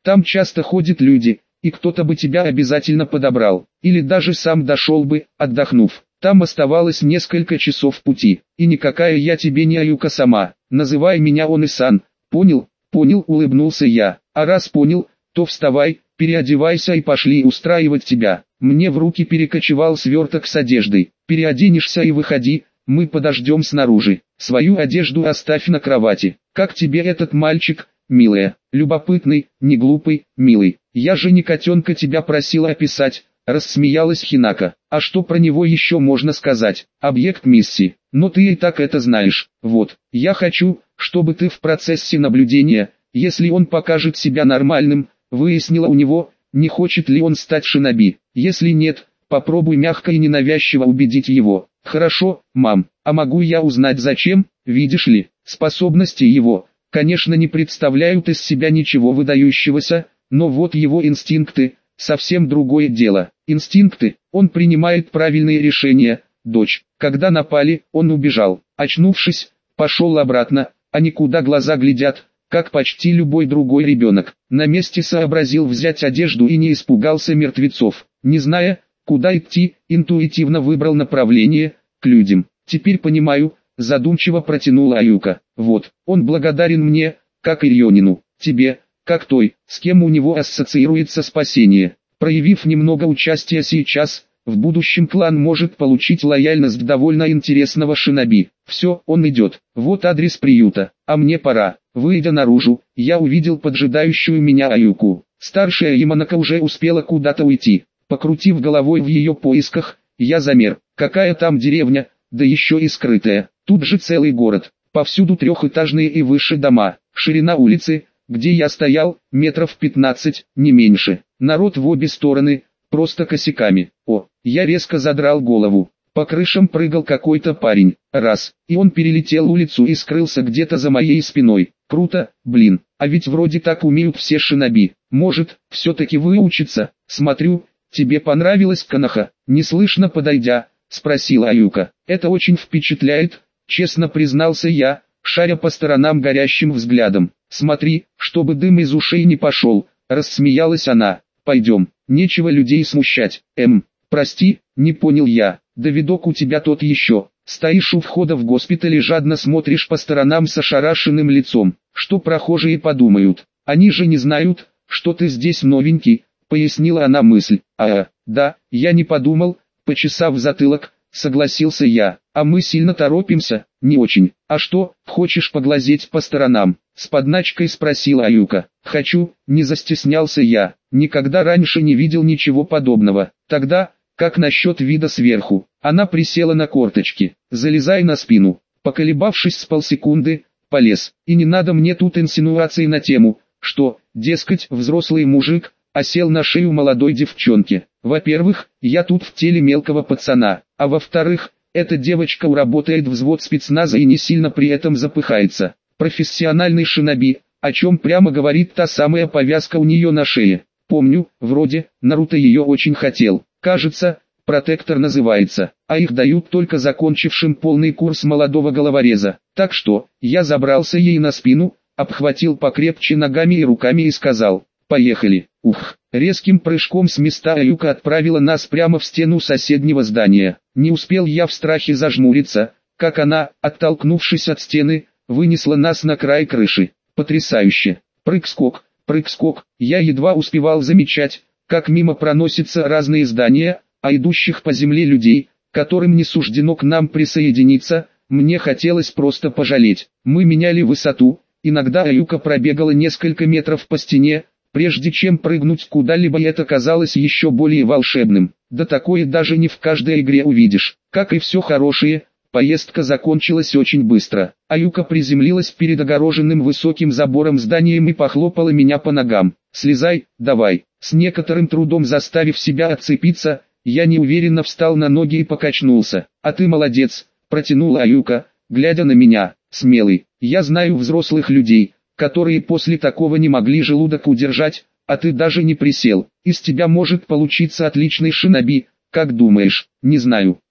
Там часто ходят люди, и кто-то бы тебя обязательно подобрал, или даже сам дошел бы, отдохнув. Там оставалось несколько часов пути, и никакая я тебе не Аюка сама, называй меня Он-и-сан, понял, улыбнулся я, а раз понял, то вставай, переодевайся и пошли устраивать тебя. Мне в руки перекочевал сверток с одеждой, переоденешься и выходи, мы подождем снаружи, свою одежду оставь на кровати. Как тебе этот мальчик, милая, любопытный, не глупый, милый, я же не котенка тебя просила описать. Рассмеялась Хинака. А что про него еще можно сказать? Объект миссии. Но ты и так это знаешь. Вот, я хочу, чтобы ты в процессе наблюдения, если он покажет себя нормальным, выяснила у него, не хочет ли он стать шиноби. Если нет, попробуй мягко и ненавязчиво убедить его. Хорошо, мам, а могу я узнать зачем? Видишь ли, способности его, конечно, не представляют из себя ничего выдающегося, но вот его инстинкты – совсем другое дело. Инстинкты, он принимает правильные решения. Дочь, когда напали, он убежал. Очнувшись, пошел обратно, а никуда глаза глядят, как почти любой другой ребенок. На месте сообразил взять одежду и не испугался мертвецов. Не зная, куда идти, интуитивно выбрал направление, к людям. Теперь понимаю, задумчиво протянула Аюка. Вот, он благодарен мне, как и Рьонину, тебе, как той, с кем у него ассоциируется спасение. Проявив немного участия сейчас, в будущем клан может получить лояльность довольно интересного шиноби. Все, он идет. Вот адрес приюта, а мне пора. Выйдя наружу, я увидел поджидающую меня Аюку. Старшая Яманака уже успела куда-то уйти. Покрутив головой в ее поисках, я замер. Какая там деревня, да еще и скрытая. Тут же целый город. Повсюду трехэтажные и выше дома. Ширина улицы, где я стоял, метров 15, не меньше. Народ в обе стороны, просто косяками. О, я резко задрал голову. По крышам прыгал какой-то парень. Раз, и он перелетел улицу и скрылся где-то за моей спиной. Круто, блин, а ведь вроде так умеют все шиноби. Может, все-таки выучиться? Смотрю, тебе понравилось, Канаха? Неслышно подойдя, спросила Аюка. Это очень впечатляет, честно признался я, шаря по сторонам горящим взглядом. Смотри, чтобы дым из ушей не пошел, рассмеялась она. Пойдем, нечего людей смущать. Прости, не понял я. Да видок у тебя тот еще. Стоишь у входа в госпиталь и жадно смотришь по сторонам с ошарашенным лицом. Что прохожие подумают? Они же не знают, что ты здесь новенький, пояснила она мысль. Да, я не подумал, почесав затылок, согласился я. А мы сильно торопимся? Не очень. А что, хочешь поглазеть по сторонам? С подначкой спросила Аюка. Хочу, не застеснялся я. Никогда раньше не видел ничего подобного. Тогда, как насчет вида сверху? Она присела на корточки. Залезай на спину. Поколебавшись с полсекунды, полез. И не надо мне тут инсинуаций на тему, что, дескать, взрослый мужик, а сел на шею молодой девчонки. Во-первых, я тут в теле мелкого пацана, а во-вторых, эта девочка работает взвод спецназа и не сильно при этом запыхается. Профессиональный шиноби, о чем прямо говорит та самая повязка у нее на шее. Помню, вроде, Наруто ее очень хотел. Кажется, протектор называется, а их дают только закончившим полный курс молодого головореза. Так что, я забрался ей на спину, обхватил покрепче ногами и руками и сказал: «Поехали». Ух, резким прыжком с места Аюка отправила нас прямо в стену соседнего здания. Не успел я в страхе зажмуриться, как она, оттолкнувшись от стены, вынесла нас на край крыши. Потрясающе. Прыг-скок, прыг-скок. Я едва успевал замечать, как мимо проносятся разные здания, а идущих по земле людей, которым не суждено к нам присоединиться, мне хотелось просто пожалеть. Мы меняли высоту, иногда Аюка пробегала несколько метров по стене, прежде чем прыгнуть куда-либо, и это казалось еще более волшебным. Да такое даже не в каждой игре увидишь. Как и все хорошее, поездка закончилась очень быстро. Аюка приземлилась перед огороженным высоким забором зданием и похлопала меня по ногам. «Слезай, давай». С некоторым трудом заставив себя отцепиться, я неуверенно встал на ноги и покачнулся. «А ты молодец», — протянула Аюка, глядя на меня. «Смелый. Я знаю взрослых людей, которые после такого не могли желудок удержать, а ты даже не присел. Из тебя может получиться отличный шиноби, как думаешь?» «Не знаю.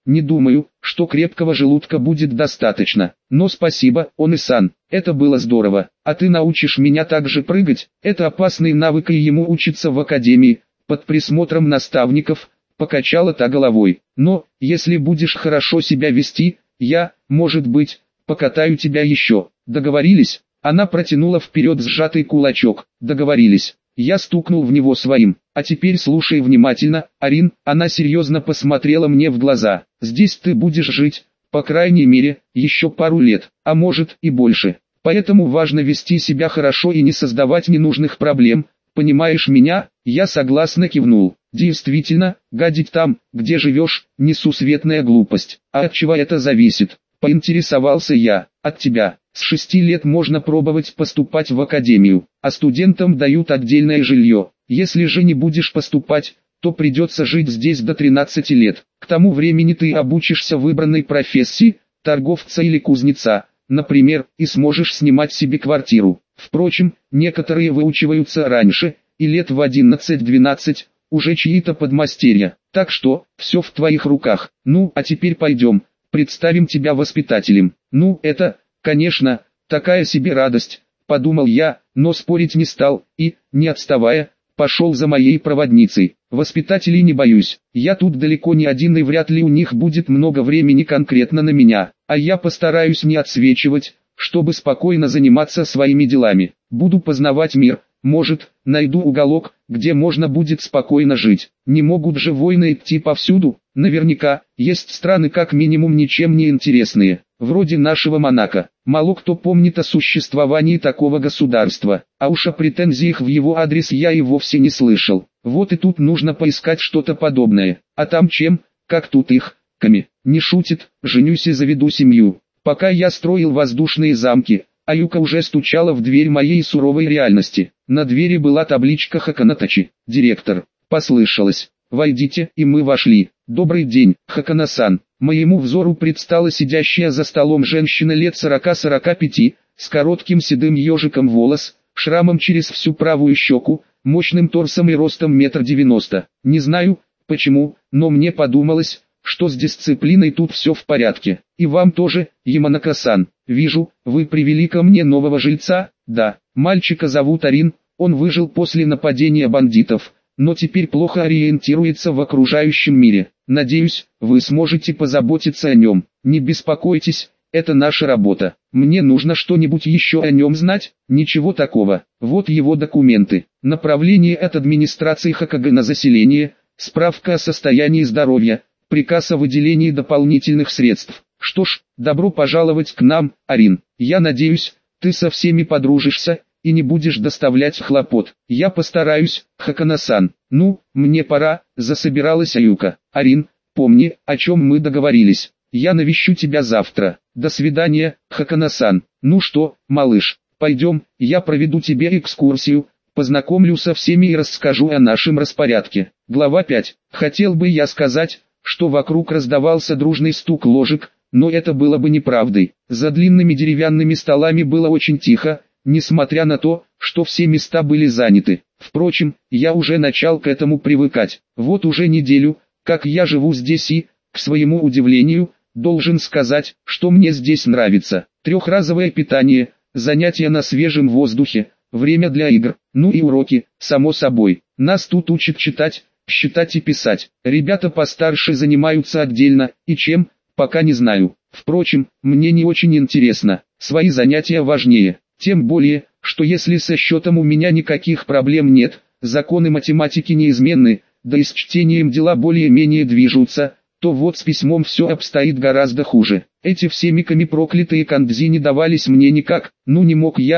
Не думаю, что крепкого желудка будет достаточно. Но спасибо, Он-и-сан, это было здорово. А ты научишь меня также прыгать? Это опасный навык, и ему учиться в академии, под присмотром наставников, покачала та головой. Но, если будешь хорошо себя вести, я, может быть, покатаю тебя еще. Договорились? Она протянула вперед сжатый кулачок. Договорились. Я стукнул в него своим. А теперь слушай внимательно, Арин. Она серьезно посмотрела мне в глаза. Здесь ты будешь жить, по крайней мере, еще пару лет, а может и больше. Поэтому важно вести себя хорошо и не создавать ненужных проблем. Понимаешь меня? Я согласно кивнул. Действительно, гадить там, где живешь, несусветная глупость. А от чего это зависит? Поинтересовался я. От тебя. С 6 лет можно пробовать поступать в академию, а студентам дают отдельное жилье. Если же не будешь поступать, то придется жить здесь до 13 лет. К тому времени ты обучишься выбранной профессии, торговца или кузнеца, например, и сможешь снимать себе квартиру. Впрочем, некоторые выучиваются раньше, и лет в 11-12, уже чьи-то подмастерья. Так что, все в твоих руках. Ну, а теперь пойдем, представим тебя воспитателем. Ну, это, конечно, такая себе радость, подумал я, но спорить не стал, и, не отставая, пошел за моей проводницей. Воспитателей не боюсь, я тут далеко не один, и вряд ли у них будет много времени конкретно на меня, а я постараюсь не отсвечивать, чтобы спокойно заниматься своими делами. Буду познавать мир, может, найду уголок, где можно будет спокойно жить. Не могут же войны идти повсюду. Наверняка, есть страны как минимум ничем не интересные, вроде нашего Монако. Мало кто помнит о существовании такого государства, а уж о претензиях в его адрес я и вовсе не слышал. Вот и тут нужно поискать что-то подобное. А там чем, как тут их, ками. Не шутит, женюсь и заведу семью. Пока я строил воздушные замки, Аюка уже стучала в дверь моей суровой реальности. На двери была табличка Хаканатачи, директор. Послышалось: «Войдите», и мы вошли. «Добрый день, Хакана-сан». Моему взору предстала сидящая за столом женщина лет 40-45, с коротким седым ежиком волос, шрамом через всю правую щеку, мощным торсом и ростом 1,90 м. Не знаю, почему, но мне подумалось, что с дисциплиной тут все в порядке. И вам тоже, Яманака-сан. Вижу, вы привели ко мне нового жильца. Да, мальчика зовут Арин, он выжил после нападения бандитов, но теперь плохо ориентируется в окружающем мире. Надеюсь, вы сможете позаботиться о нем. Не беспокойтесь, это наша работа. Мне нужно что-нибудь еще о нем знать? Ничего такого. Вот его документы. Направление от администрации Хоккайдо на заселение, справка о состоянии здоровья, приказ о выделении дополнительных средств. Что ж, добро пожаловать к нам, Арин. Я надеюсь, ты со всеми подружишься и не будешь доставлять хлопот. Я постараюсь, Хакана-сан. Ну, мне пора, засобиралась Аюка. Арин, помни, о чем мы договорились. Я навещу тебя завтра. До свидания, Хакана-сан. Ну что, малыш, пойдем, я проведу тебе экскурсию, познакомлю со всеми и расскажу о нашем распорядке. Глава 5. Хотел бы я сказать, что вокруг раздавался дружный стук ложек, но это было бы неправдой. За длинными деревянными столами было очень тихо, несмотря на то, что все места были заняты. Впрочем, я уже начал к этому привыкать. Вот уже неделю, как я живу здесь и, к своему удивлению, должен сказать, что мне здесь нравится. Трехразовое питание, занятия на свежем воздухе, время для игр, ну и уроки, само собой. Нас тут учат читать, считать и писать. Ребята постарше занимаются отдельно, и чем, пока не знаю. Впрочем, мне не очень интересно, свои занятия важнее. Тем более, что если со счетом у меня никаких проблем нет, законы математики неизменны, да и с чтением дела более-менее движутся, то вот с письмом все обстоит гораздо хуже. Эти все миками проклятые кандзи не давались мне никак, не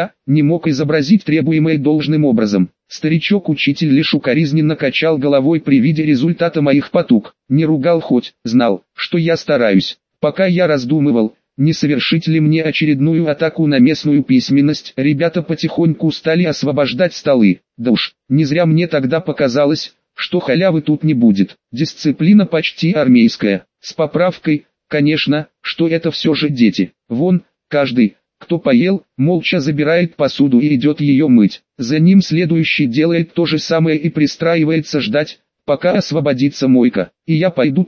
мог изобразить требуемое должным образом. Старичок-учитель лишь укоризненно качал головой при виде результата моих потуг, не ругал, хоть знал, что я стараюсь. Пока я раздумывал, не совершить ли мне очередную атаку на местную письменность, ребята потихоньку стали освобождать столы. Да уж, не зря мне тогда показалось, что халявы тут не будет. Дисциплина почти армейская, с поправкой, конечно, что это все же дети. Вон, каждый, кто поел, молча забирает посуду и идет ее мыть. За ним следующий делает то же самое и пристраивается ждать, пока освободится мойка. И я пойду тоже.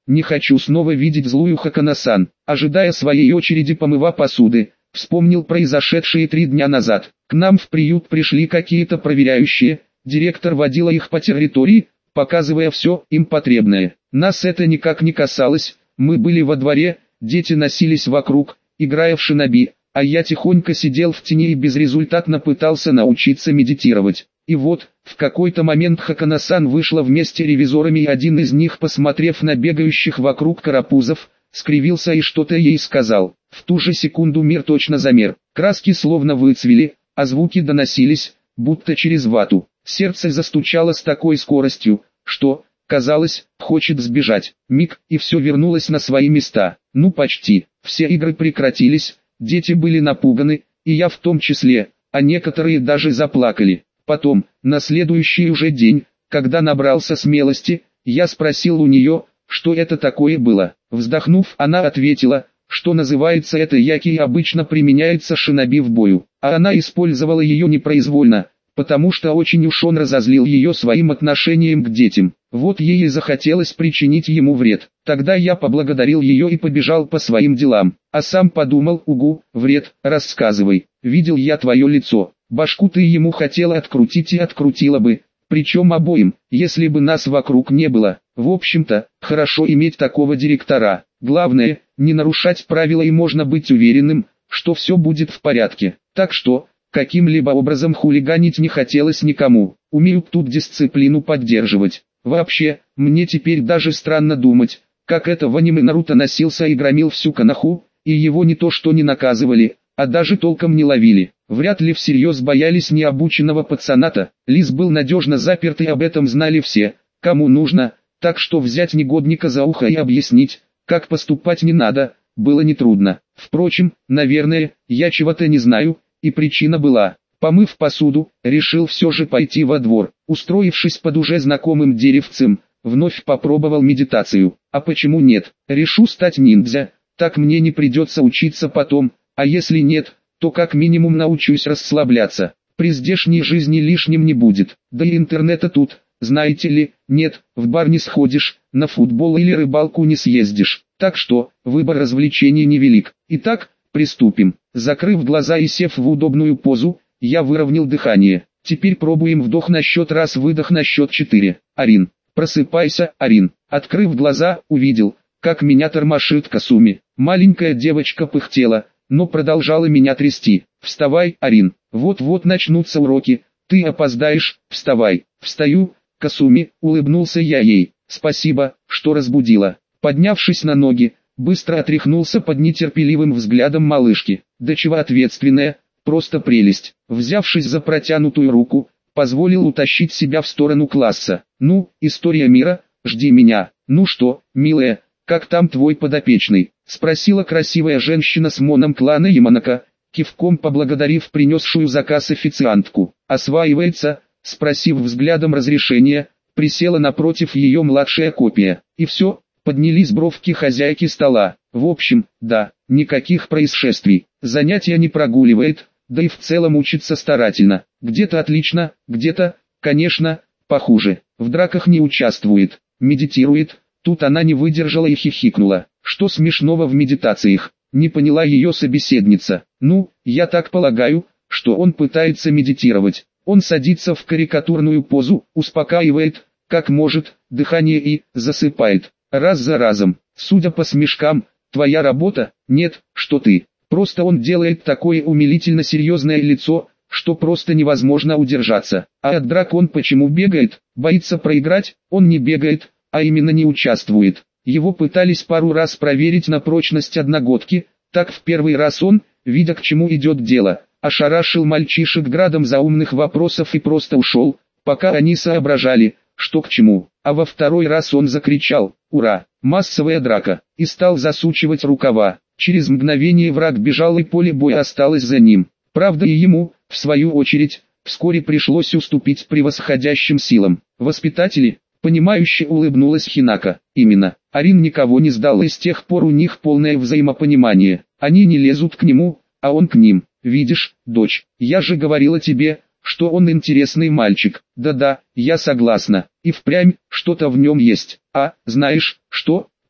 Не хочу снова видеть злую Хакана-сан. Ожидая своей очереди помыва посуды, вспомнил произошедшие 3 дня назад. К нам в приют пришли какие-то проверяющие, директор водила их по территории, показывая все им потребное. Нас это никак не касалось, мы были во дворе, дети носились вокруг, играя в шиноби, а я тихонько сидел в тени и безрезультатно пытался научиться медитировать. И вот, в какой-то момент Хакана-сан вышла вместе ревизорами, и один из них, посмотрев на бегающих вокруг карапузов, скривился и что-то ей сказал. В ту же секунду мир точно замер, краски словно выцвели, а звуки доносились, будто через вату. Сердце застучало с такой скоростью, что, казалось, хочет сбежать. Миг, и все вернулось на свои места. Ну почти, все игры прекратились, дети были напуганы, и я в том числе, а некоторые даже заплакали. Потом, на следующий уже день, когда набрался смелости, я спросил у нее, что это такое было. Вздохнув, она ответила, что называется это яки и обычно применяется шиноби в бою. А она использовала ее непроизвольно, потому что очень уж он разозлил ее своим отношением к детям. Вот ей и захотелось причинить ему вред. Тогда я поблагодарил ее и побежал по своим делам. А сам подумал: угу, вред, рассказывай. Видел я твое лицо. Башку ты ему хотела открутить и открутила бы, причем обоим, если бы нас вокруг не было. В общем-то, хорошо иметь такого директора. Главное, не нарушать правила, и можно быть уверенным, что все будет в порядке. Так что, каким-либо образом хулиганить не хотелось никому. Умеют тут дисциплину поддерживать. Вообще, мне теперь даже странно думать, как это в аниме Наруто носился и громил всю Коноху, и его не то что не наказывали, а даже толком не ловили. Вряд ли всерьез боялись необученного пацаната. Лис был надежно заперт, и об этом знали все, кому нужно, так что взять негодника за ухо и объяснить, как поступать не надо, было нетрудно. Впрочем, наверное, я чего-то не знаю, и причина была. Помыв посуду, решил все же пойти во двор. Устроившись под уже знакомым деревцем, вновь попробовал медитацию. А почему нет? Решу стать ниндзя, так мне не придется учиться потом, а если нет, то как минимум научусь расслабляться. При здешней жизни лишним не будет. Да и интернета тут, знаете ли, нет, в бар не сходишь, на футбол или рыбалку не съездишь. Так что, выбор развлечений невелик. Итак, приступим. Закрыв глаза и сев в удобную позу, я выровнял дыхание. Теперь пробуем вдох на счет раз, выдох на счет 4. Арин, просыпайся, Арин. Открыв глаза, увидел, как меня тормошит Касуми. Маленькая девочка пыхтела, но продолжала меня трясти. «Вставай, Арин, вот-вот начнутся уроки, ты опоздаешь, вставай». «Встаю, Касуми», улыбнулся я ей. «Спасибо, что разбудила». Поднявшись на ноги, быстро отряхнулся под нетерпеливым взглядом малышки. Да чего ответственная, просто прелесть. Взявшись за протянутую руку, позволил утащить себя в сторону класса. «Ну, история мира, жди меня». «Ну что, милая, как там твой подопечный?» — спросила красивая женщина с моном клана Яманака, кивком поблагодарив принесшую заказ официантку. «Осваивается?» — спросив взглядом разрешения, присела напротив ее младшая копия. И все, поднялись бровки хозяйки стола. В общем, да, никаких происшествий, занятия не прогуливает, да и в целом учится старательно. Где-то отлично, где-то, конечно, похуже. В драках не участвует, медитирует. Тут она не выдержала и хихикнула. Что смешного в медитациях? Не поняла ее собеседница. Ну, я так полагаю, что он пытается медитировать. Он садится в карикатурную позу, успокаивает, как может, дыхание и засыпает. Раз за разом. Судя по смешкам, твоя работа? Нет, что ты. Просто он делает такое умилительно серьезное лицо, что просто невозможно удержаться. А от драк он почему бегает? Боится проиграть? Он не бегает, а именно не участвует. Его пытались пару раз проверить на прочность одногодки, так в первый раз он, видя к чему идет дело, ошарашил мальчишек градом заумных вопросов и просто ушел, пока они соображали, что к чему. А во второй раз он закричал: «Ура! Массовая драка!» и стал засучивать рукава. Через мгновение враг бежал, и поле боя осталось за ним. Правда, и ему, в свою очередь, вскоре пришлось уступить превосходящим силам. Воспитатели, понимающе улыбнулась Хинака. Именно, Арин никого не сдал, и с тех пор у них полное взаимопонимание. Они не лезут к нему, а он к ним. Видишь, дочь, я же говорила тебе, что он интересный мальчик. Да-да, я согласна. И впрямь, что-то в нем есть. А, знаешь, что?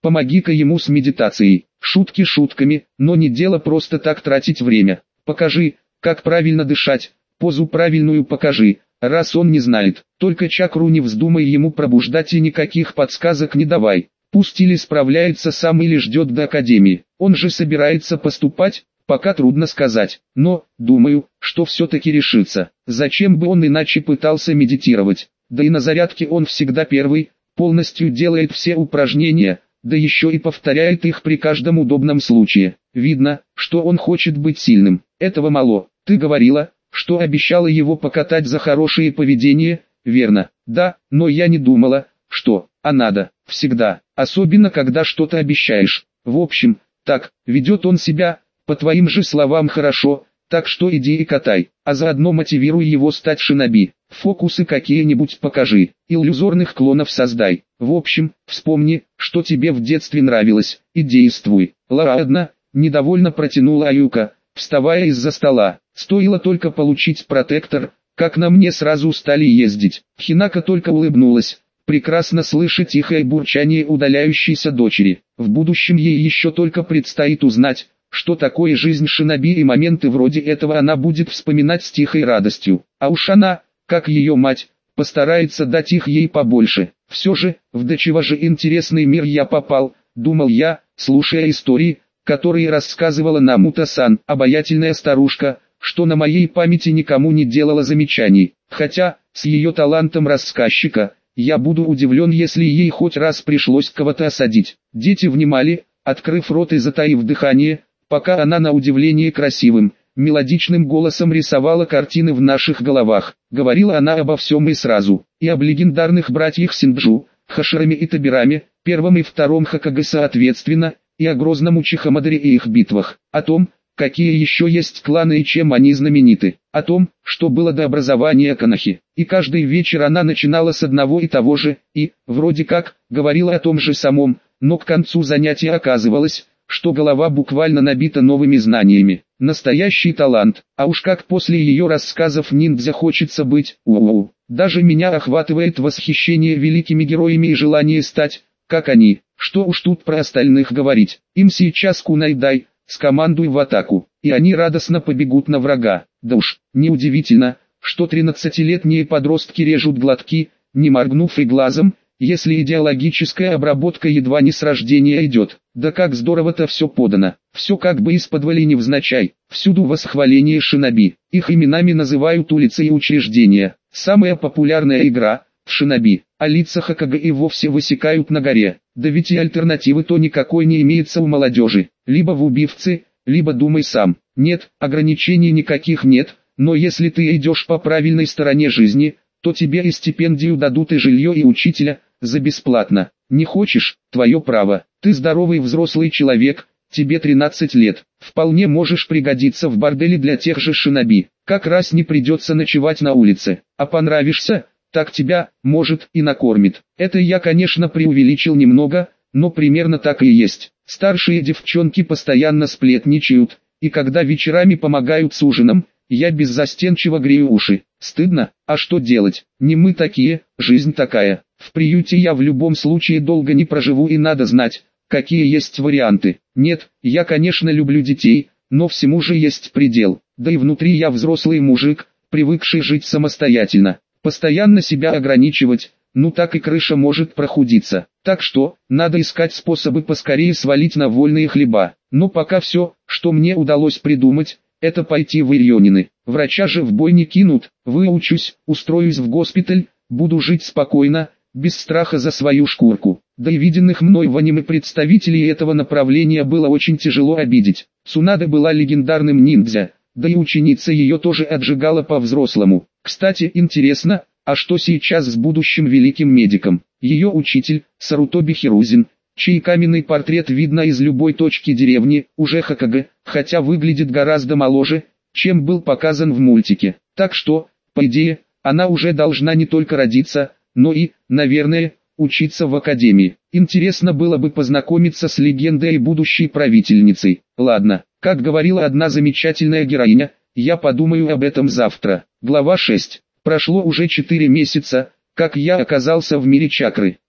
помоги-ка ему с медитацией. Шутки шутками, но не дело просто так тратить время. Покажи, как правильно дышать, позу правильную покажи, раз он не знает. Только чакру не вздумай ему пробуждать и никаких подсказок не давай. Пусть или справляется сам или ждет до академии. Он же собирается поступать, пока трудно сказать. Но, думаю, что все-таки решится. Зачем бы он иначе пытался медитировать? Да и на зарядке он всегда первый, полностью делает все упражнения, да еще и повторяет их при каждом удобном случае. Видно, что он хочет быть сильным. Этого мало. Ты говорила, что обещала его покатать за хорошее поведение, верно? Да, но я не думала, что, а надо, всегда, особенно когда что-то обещаешь. В общем, так, ведет он себя, по твоим же словам хорошо, так что иди и катай, а заодно мотивируй его стать шиноби. Фокусы какие-нибудь покажи, иллюзорных клонов создай. В общем, вспомни, что тебе в детстве нравилось, и действуй. Ладно, недовольно протянула Аюка, вставая из-за стола. Стоило только получить протектор, как на мне сразу стали ездить. Хинака только улыбнулась, прекрасно слыша тихое бурчание удаляющейся дочери. В будущем ей еще только предстоит узнать, что такое жизнь шиноби, и моменты вроде этого она будет вспоминать с тихой радостью. А уж она, как ее мать, постарается дать их ей побольше. Все же, в до чего же интересный мир я попал, думал я, слушая истории, которые рассказывала нам Ута-сан, обаятельная старушка, что на моей памяти никому не делала замечаний. Хотя, с ее талантом рассказчика, я буду удивлен, если ей хоть раз пришлось кого-то осадить. Дети внимали, открыв рот и затаив дыхание, пока она на удивление красивым, мелодичным голосом рисовала картины в наших головах. Говорила она обо всем и сразу, и об легендарных братьях Синджу, Хашираме и Табираме, первом и втором Хокаге соответственно, и о грозном Учихамадере и их битвах, о том, какие еще есть кланы и чем они знамениты, о том, что было до образования Канахи. И каждый вечер она начинала с одного и того же, и, вроде как, говорила о том же самом, но к концу занятия оказывалось, что голова буквально набита новыми знаниями. Настоящий талант, а уж как после ее рассказов ниндзя хочется быть, Даже меня охватывает восхищение великими героями и желание стать, как они. Что уж тут про остальных говорить, им сейчас кунай-дай, скомандуй в атаку, и они радостно побегут на врага. Да уж, неудивительно, что 13-летние подростки режут глотки, не моргнув и глазом, если идеологическая обработка едва не с рождения идет. Да как здорово-то все подано, все как бы из-под невзначай, всюду восхваление шиноби, их именами называют улицы и учреждения. Самая популярная игра – в шиноби, а лица Хокаге и вовсе высекают на горе. Да ведь и альтернативы-то никакой не имеется у молодежи, либо в убивцы, либо думай сам. Нет, ограничений никаких нет, но если ты идешь по правильной стороне жизни, то тебе и стипендию дадут, и жилье, и учителя, за бесплатно. Не хочешь, твое право, ты здоровый взрослый человек, тебе 13 лет, вполне можешь пригодиться в борделе для тех же шиноби, как раз не придется ночевать на улице, а понравишься, так тебя, может, и накормит. Это я, конечно, преувеличил немного, но примерно так и есть. Старшие девчонки постоянно сплетничают, и когда вечерами помогают с ужином, я беззастенчиво грею уши. Стыдно, а что делать? Не мы такие, жизнь такая. В приюте я в любом случае долго не проживу, и надо знать, какие есть варианты. Нет, я, конечно, люблю детей, но всему же есть предел. Да и внутри я взрослый мужик, привыкший жить самостоятельно. Постоянно себя ограничивать, ну так и крыша может прохудиться. Так что, надо искать способы поскорее свалить на вольные хлеба. Но пока все, что мне удалось придумать, это пойти в Ирьонины. Врача же в бой не кинут, выучусь, устроюсь в госпиталь, буду жить спокойно, без страха за свою шкурку. Да и виденных мной в аниме представителей этого направления было очень тяжело обидеть. Цунада была легендарным ниндзя, да и ученица ее тоже отжигала по-взрослому. Кстати, интересно, а что сейчас с будущим великим медиком? Ее учитель, Сарутоби Хирузин, чей каменный портрет видно из любой точки деревни, уже Хокаге, хотя выглядит гораздо моложе, чем был показан в мультике. Так что, по идее, она уже должна не только родиться, но и, наверное, учиться в академии. Интересно было бы познакомиться с легендой и будущей правительницей. Ладно, как говорила одна замечательная героиня, я подумаю об этом завтра. Глава 6. Прошло уже 4 месяца, как я оказался в мире чакры.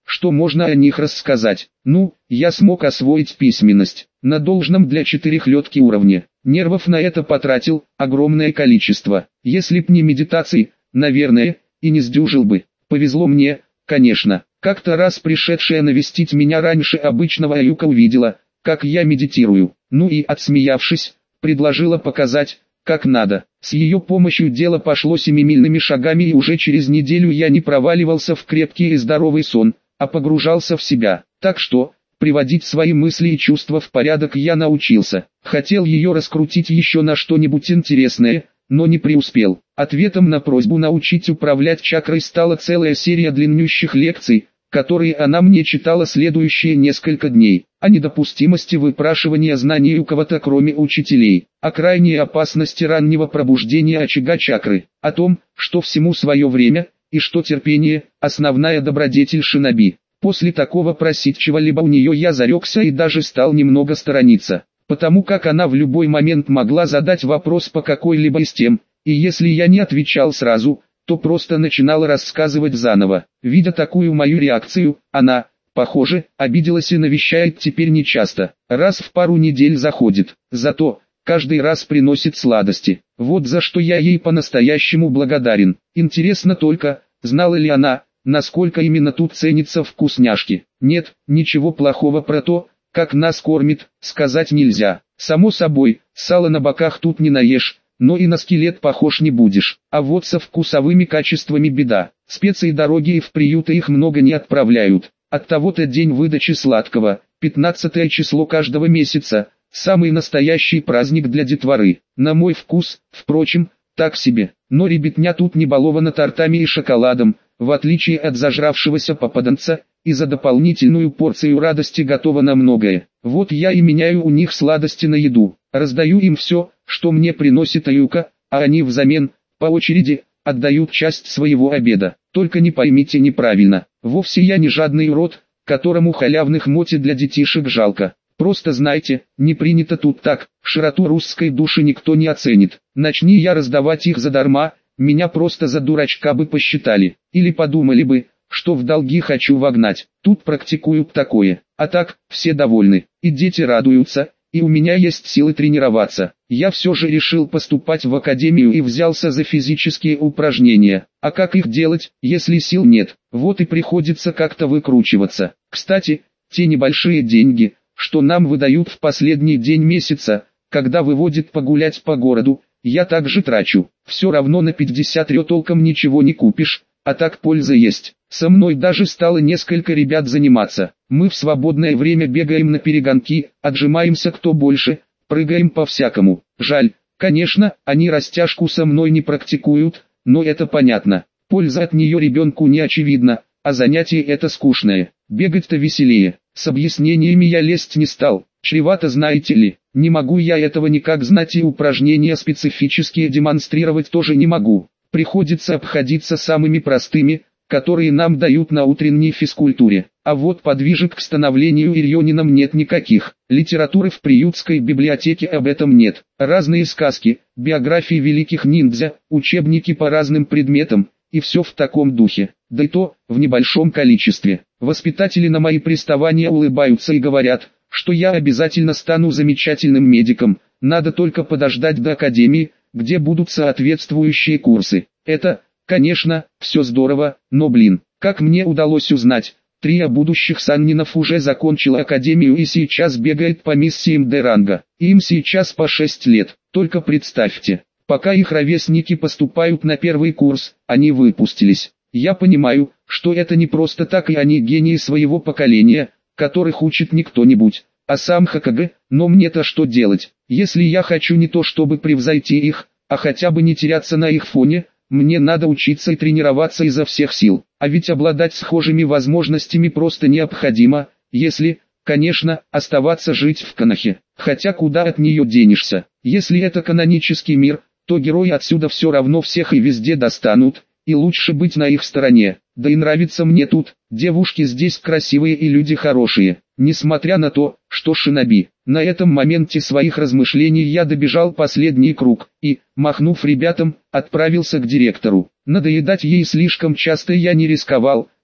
что можно о них рассказать. Ну, я смог освоить письменность на должном для четырехлетки уровне. Нервов на это потратил огромное количество. Если б не медитации, наверное, и не сдюжил бы. Повезло мне, конечно. Как-то раз пришедшая навестить меня раньше обычного Аюка увидела, как я медитирую. Ну и, отсмеявшись, предложила показать, как надо. С ее помощью дело пошло семимильными шагами, и уже через неделю я не проваливался в крепкий и здоровый сон, а погружался в себя. Так что, приводить свои мысли и чувства в порядок я научился. Хотел ее раскрутить еще на что-нибудь интересное, но не преуспел. Ответом на просьбу научить управлять чакрой стала целая серия длиннющих лекций, которые она мне читала следующие несколько дней, о недопустимости выпрашивания знаний у кого-то кроме учителей, о крайней опасности раннего пробуждения очага чакры, о том, что всему свое время, и что терпение – основная добродетель шиноби. После такого просить чего-либо у нее я зарекся и даже стал немного сторониться, потому как она в любой момент могла задать вопрос по какой-либо из тем, и если я не отвечал сразу, то просто начинала рассказывать заново. Видя такую мою реакцию, она, похоже, обиделась и навещает теперь нечасто, раз в пару недель заходит, зато каждый раз приносит сладости. Вот за что я ей по-настоящему благодарен. Интересно только, знала ли она, насколько именно тут ценятся вкусняшки. Нет, ничего плохого про то, как нас кормит, сказать нельзя. Само собой, сала на боках тут не наешь, но и на скелет похож не будешь. А вот со вкусовыми качествами беда. Специи дорогие, в приюты их много не отправляют. Оттого-то день выдачи сладкого, 15 число каждого месяца, самый настоящий праздник для детворы. На мой вкус, впрочем, так себе. Но ребятня тут не балована тортами и шоколадом, в отличие от зажравшегося попаданца, и за дополнительную порцию радости готова на многое. Вот я и меняю у них сладости на еду, раздаю им все, что мне приносит Аюка, а они взамен, по очереди, отдают часть своего обеда. Только не поймите неправильно, вовсе я не жадный урод, которому халявных моти для детишек жалко. Просто знайте, не принято тут так, широту русской души никто не оценит. Начни я раздавать их задарма, меня просто за дурачка бы посчитали, или подумали бы, что в долги хочу вогнать. Тут практикуют такое, а так, все довольны, и дети радуются, и у меня есть силы тренироваться. Я все же решил поступать в академию и взялся за физические упражнения. А как их делать, если сил нет? Вот и приходится как-то выкручиваться. Кстати, те небольшие деньги, что нам выдают в последний день месяца, когда выводят погулять по городу, я также трачу. Все равно на 50 рё толком ничего не купишь, а так польза есть. Со мной даже стало несколько ребят заниматься. Мы в свободное время бегаем на перегонки, отжимаемся кто больше, прыгаем по-всякому. Жаль, конечно, они растяжку со мной не практикуют, но это понятно. Польза от нее ребенку не очевидна, а занятие это скучное. Бегать-то веселее. С объяснениями я лезть не стал. Чревато, знаете ли. Не могу я этого никак знать, и упражнения специфические демонстрировать тоже не могу. Приходится обходиться самыми простыми, которые нам дают на утренней физкультуре. А вот подвижек к становлению ирьонином нет никаких. Литературы в приютской библиотеке об этом нет. Разные сказки, биографии великих ниндзя, учебники по разным предметам, и все в таком духе. Да и то, в небольшом количестве. Воспитатели на мои приставания улыбаются и говорят, что я обязательно стану замечательным медиком, надо только подождать до академии, где будут соответствующие курсы. Это, конечно, все здорово, но как мне удалось узнать, трио будущих саннинов уже закончила академию и сейчас бегает по миссиям Д-ранга. Им сейчас по 6 лет, только представьте, пока их ровесники поступают на первый курс, они выпустились. Я понимаю, что это не просто так, и они гении своего поколения, которых учит не кто-нибудь, а сам Хокаге, но мне-то что делать, если я хочу не то чтобы превзойти их, а хотя бы не теряться на их фоне, мне надо учиться и тренироваться изо всех сил, а ведь обладать схожими возможностями просто необходимо, если, конечно, оставаться жить в Конохе, хотя куда от нее денешься, если это канонический мир, то герои отсюда все равно всех и везде достанут, и лучше быть на их стороне. Да и нравится мне тут, девушки здесь красивые и люди хорошие, несмотря на то, что шиноби. На этом моменте своих размышлений я добежал последний круг, и, махнув ребятам, отправился к директору. Надоедать ей слишком часто я не рисковал,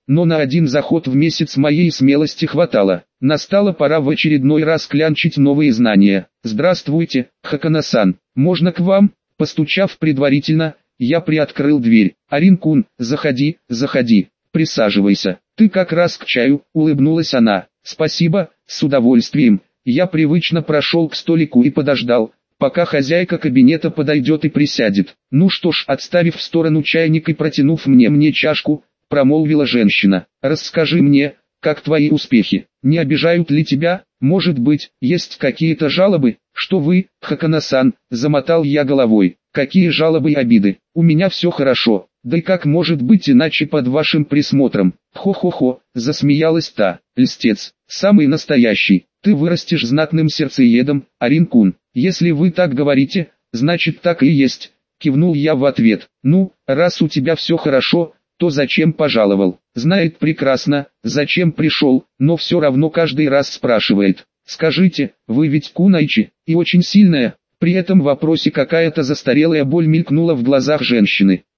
но на один заход в месяц моей смелости хватало. Настала пора в очередной раз клянчить новые знания. «Здравствуйте, Хакана-сан, можно к вам?» Постучав предварительно, я приоткрыл дверь. «Арин-кун, заходи, заходи, присаживайся. Ты как раз к чаю», — улыбнулась она. «Спасибо, с удовольствием». Я привычно прошел к столику и подождал, пока хозяйка кабинета подойдет и присядет. «Ну что ж», отставив в сторону чайник и протянув мне чашку, промолвила женщина. «Расскажи мне, как твои успехи? Не обижают ли тебя? Может быть, есть какие-то жалобы?» «Что вы, Хакана-сан?» — замотал я головой. «Какие жалобы и обиды? У меня все хорошо. Да и как может быть иначе под вашим присмотром?» «Хо-хо-хо», — засмеялась та. «Льстец, самый настоящий. Ты вырастешь знатным сердцеедом, Арин-кун. Если вы так говорите, значит так и есть», — кивнул я в ответ. «Ну, раз у тебя все хорошо, то зачем пожаловал? Знает прекрасно, зачем пришел, но все равно каждый раз спрашивает. Скажите, вы ведь кунайчи, и очень сильная?» При этом вопросе какая-то застарелая боль мелькнула в глазах женщины.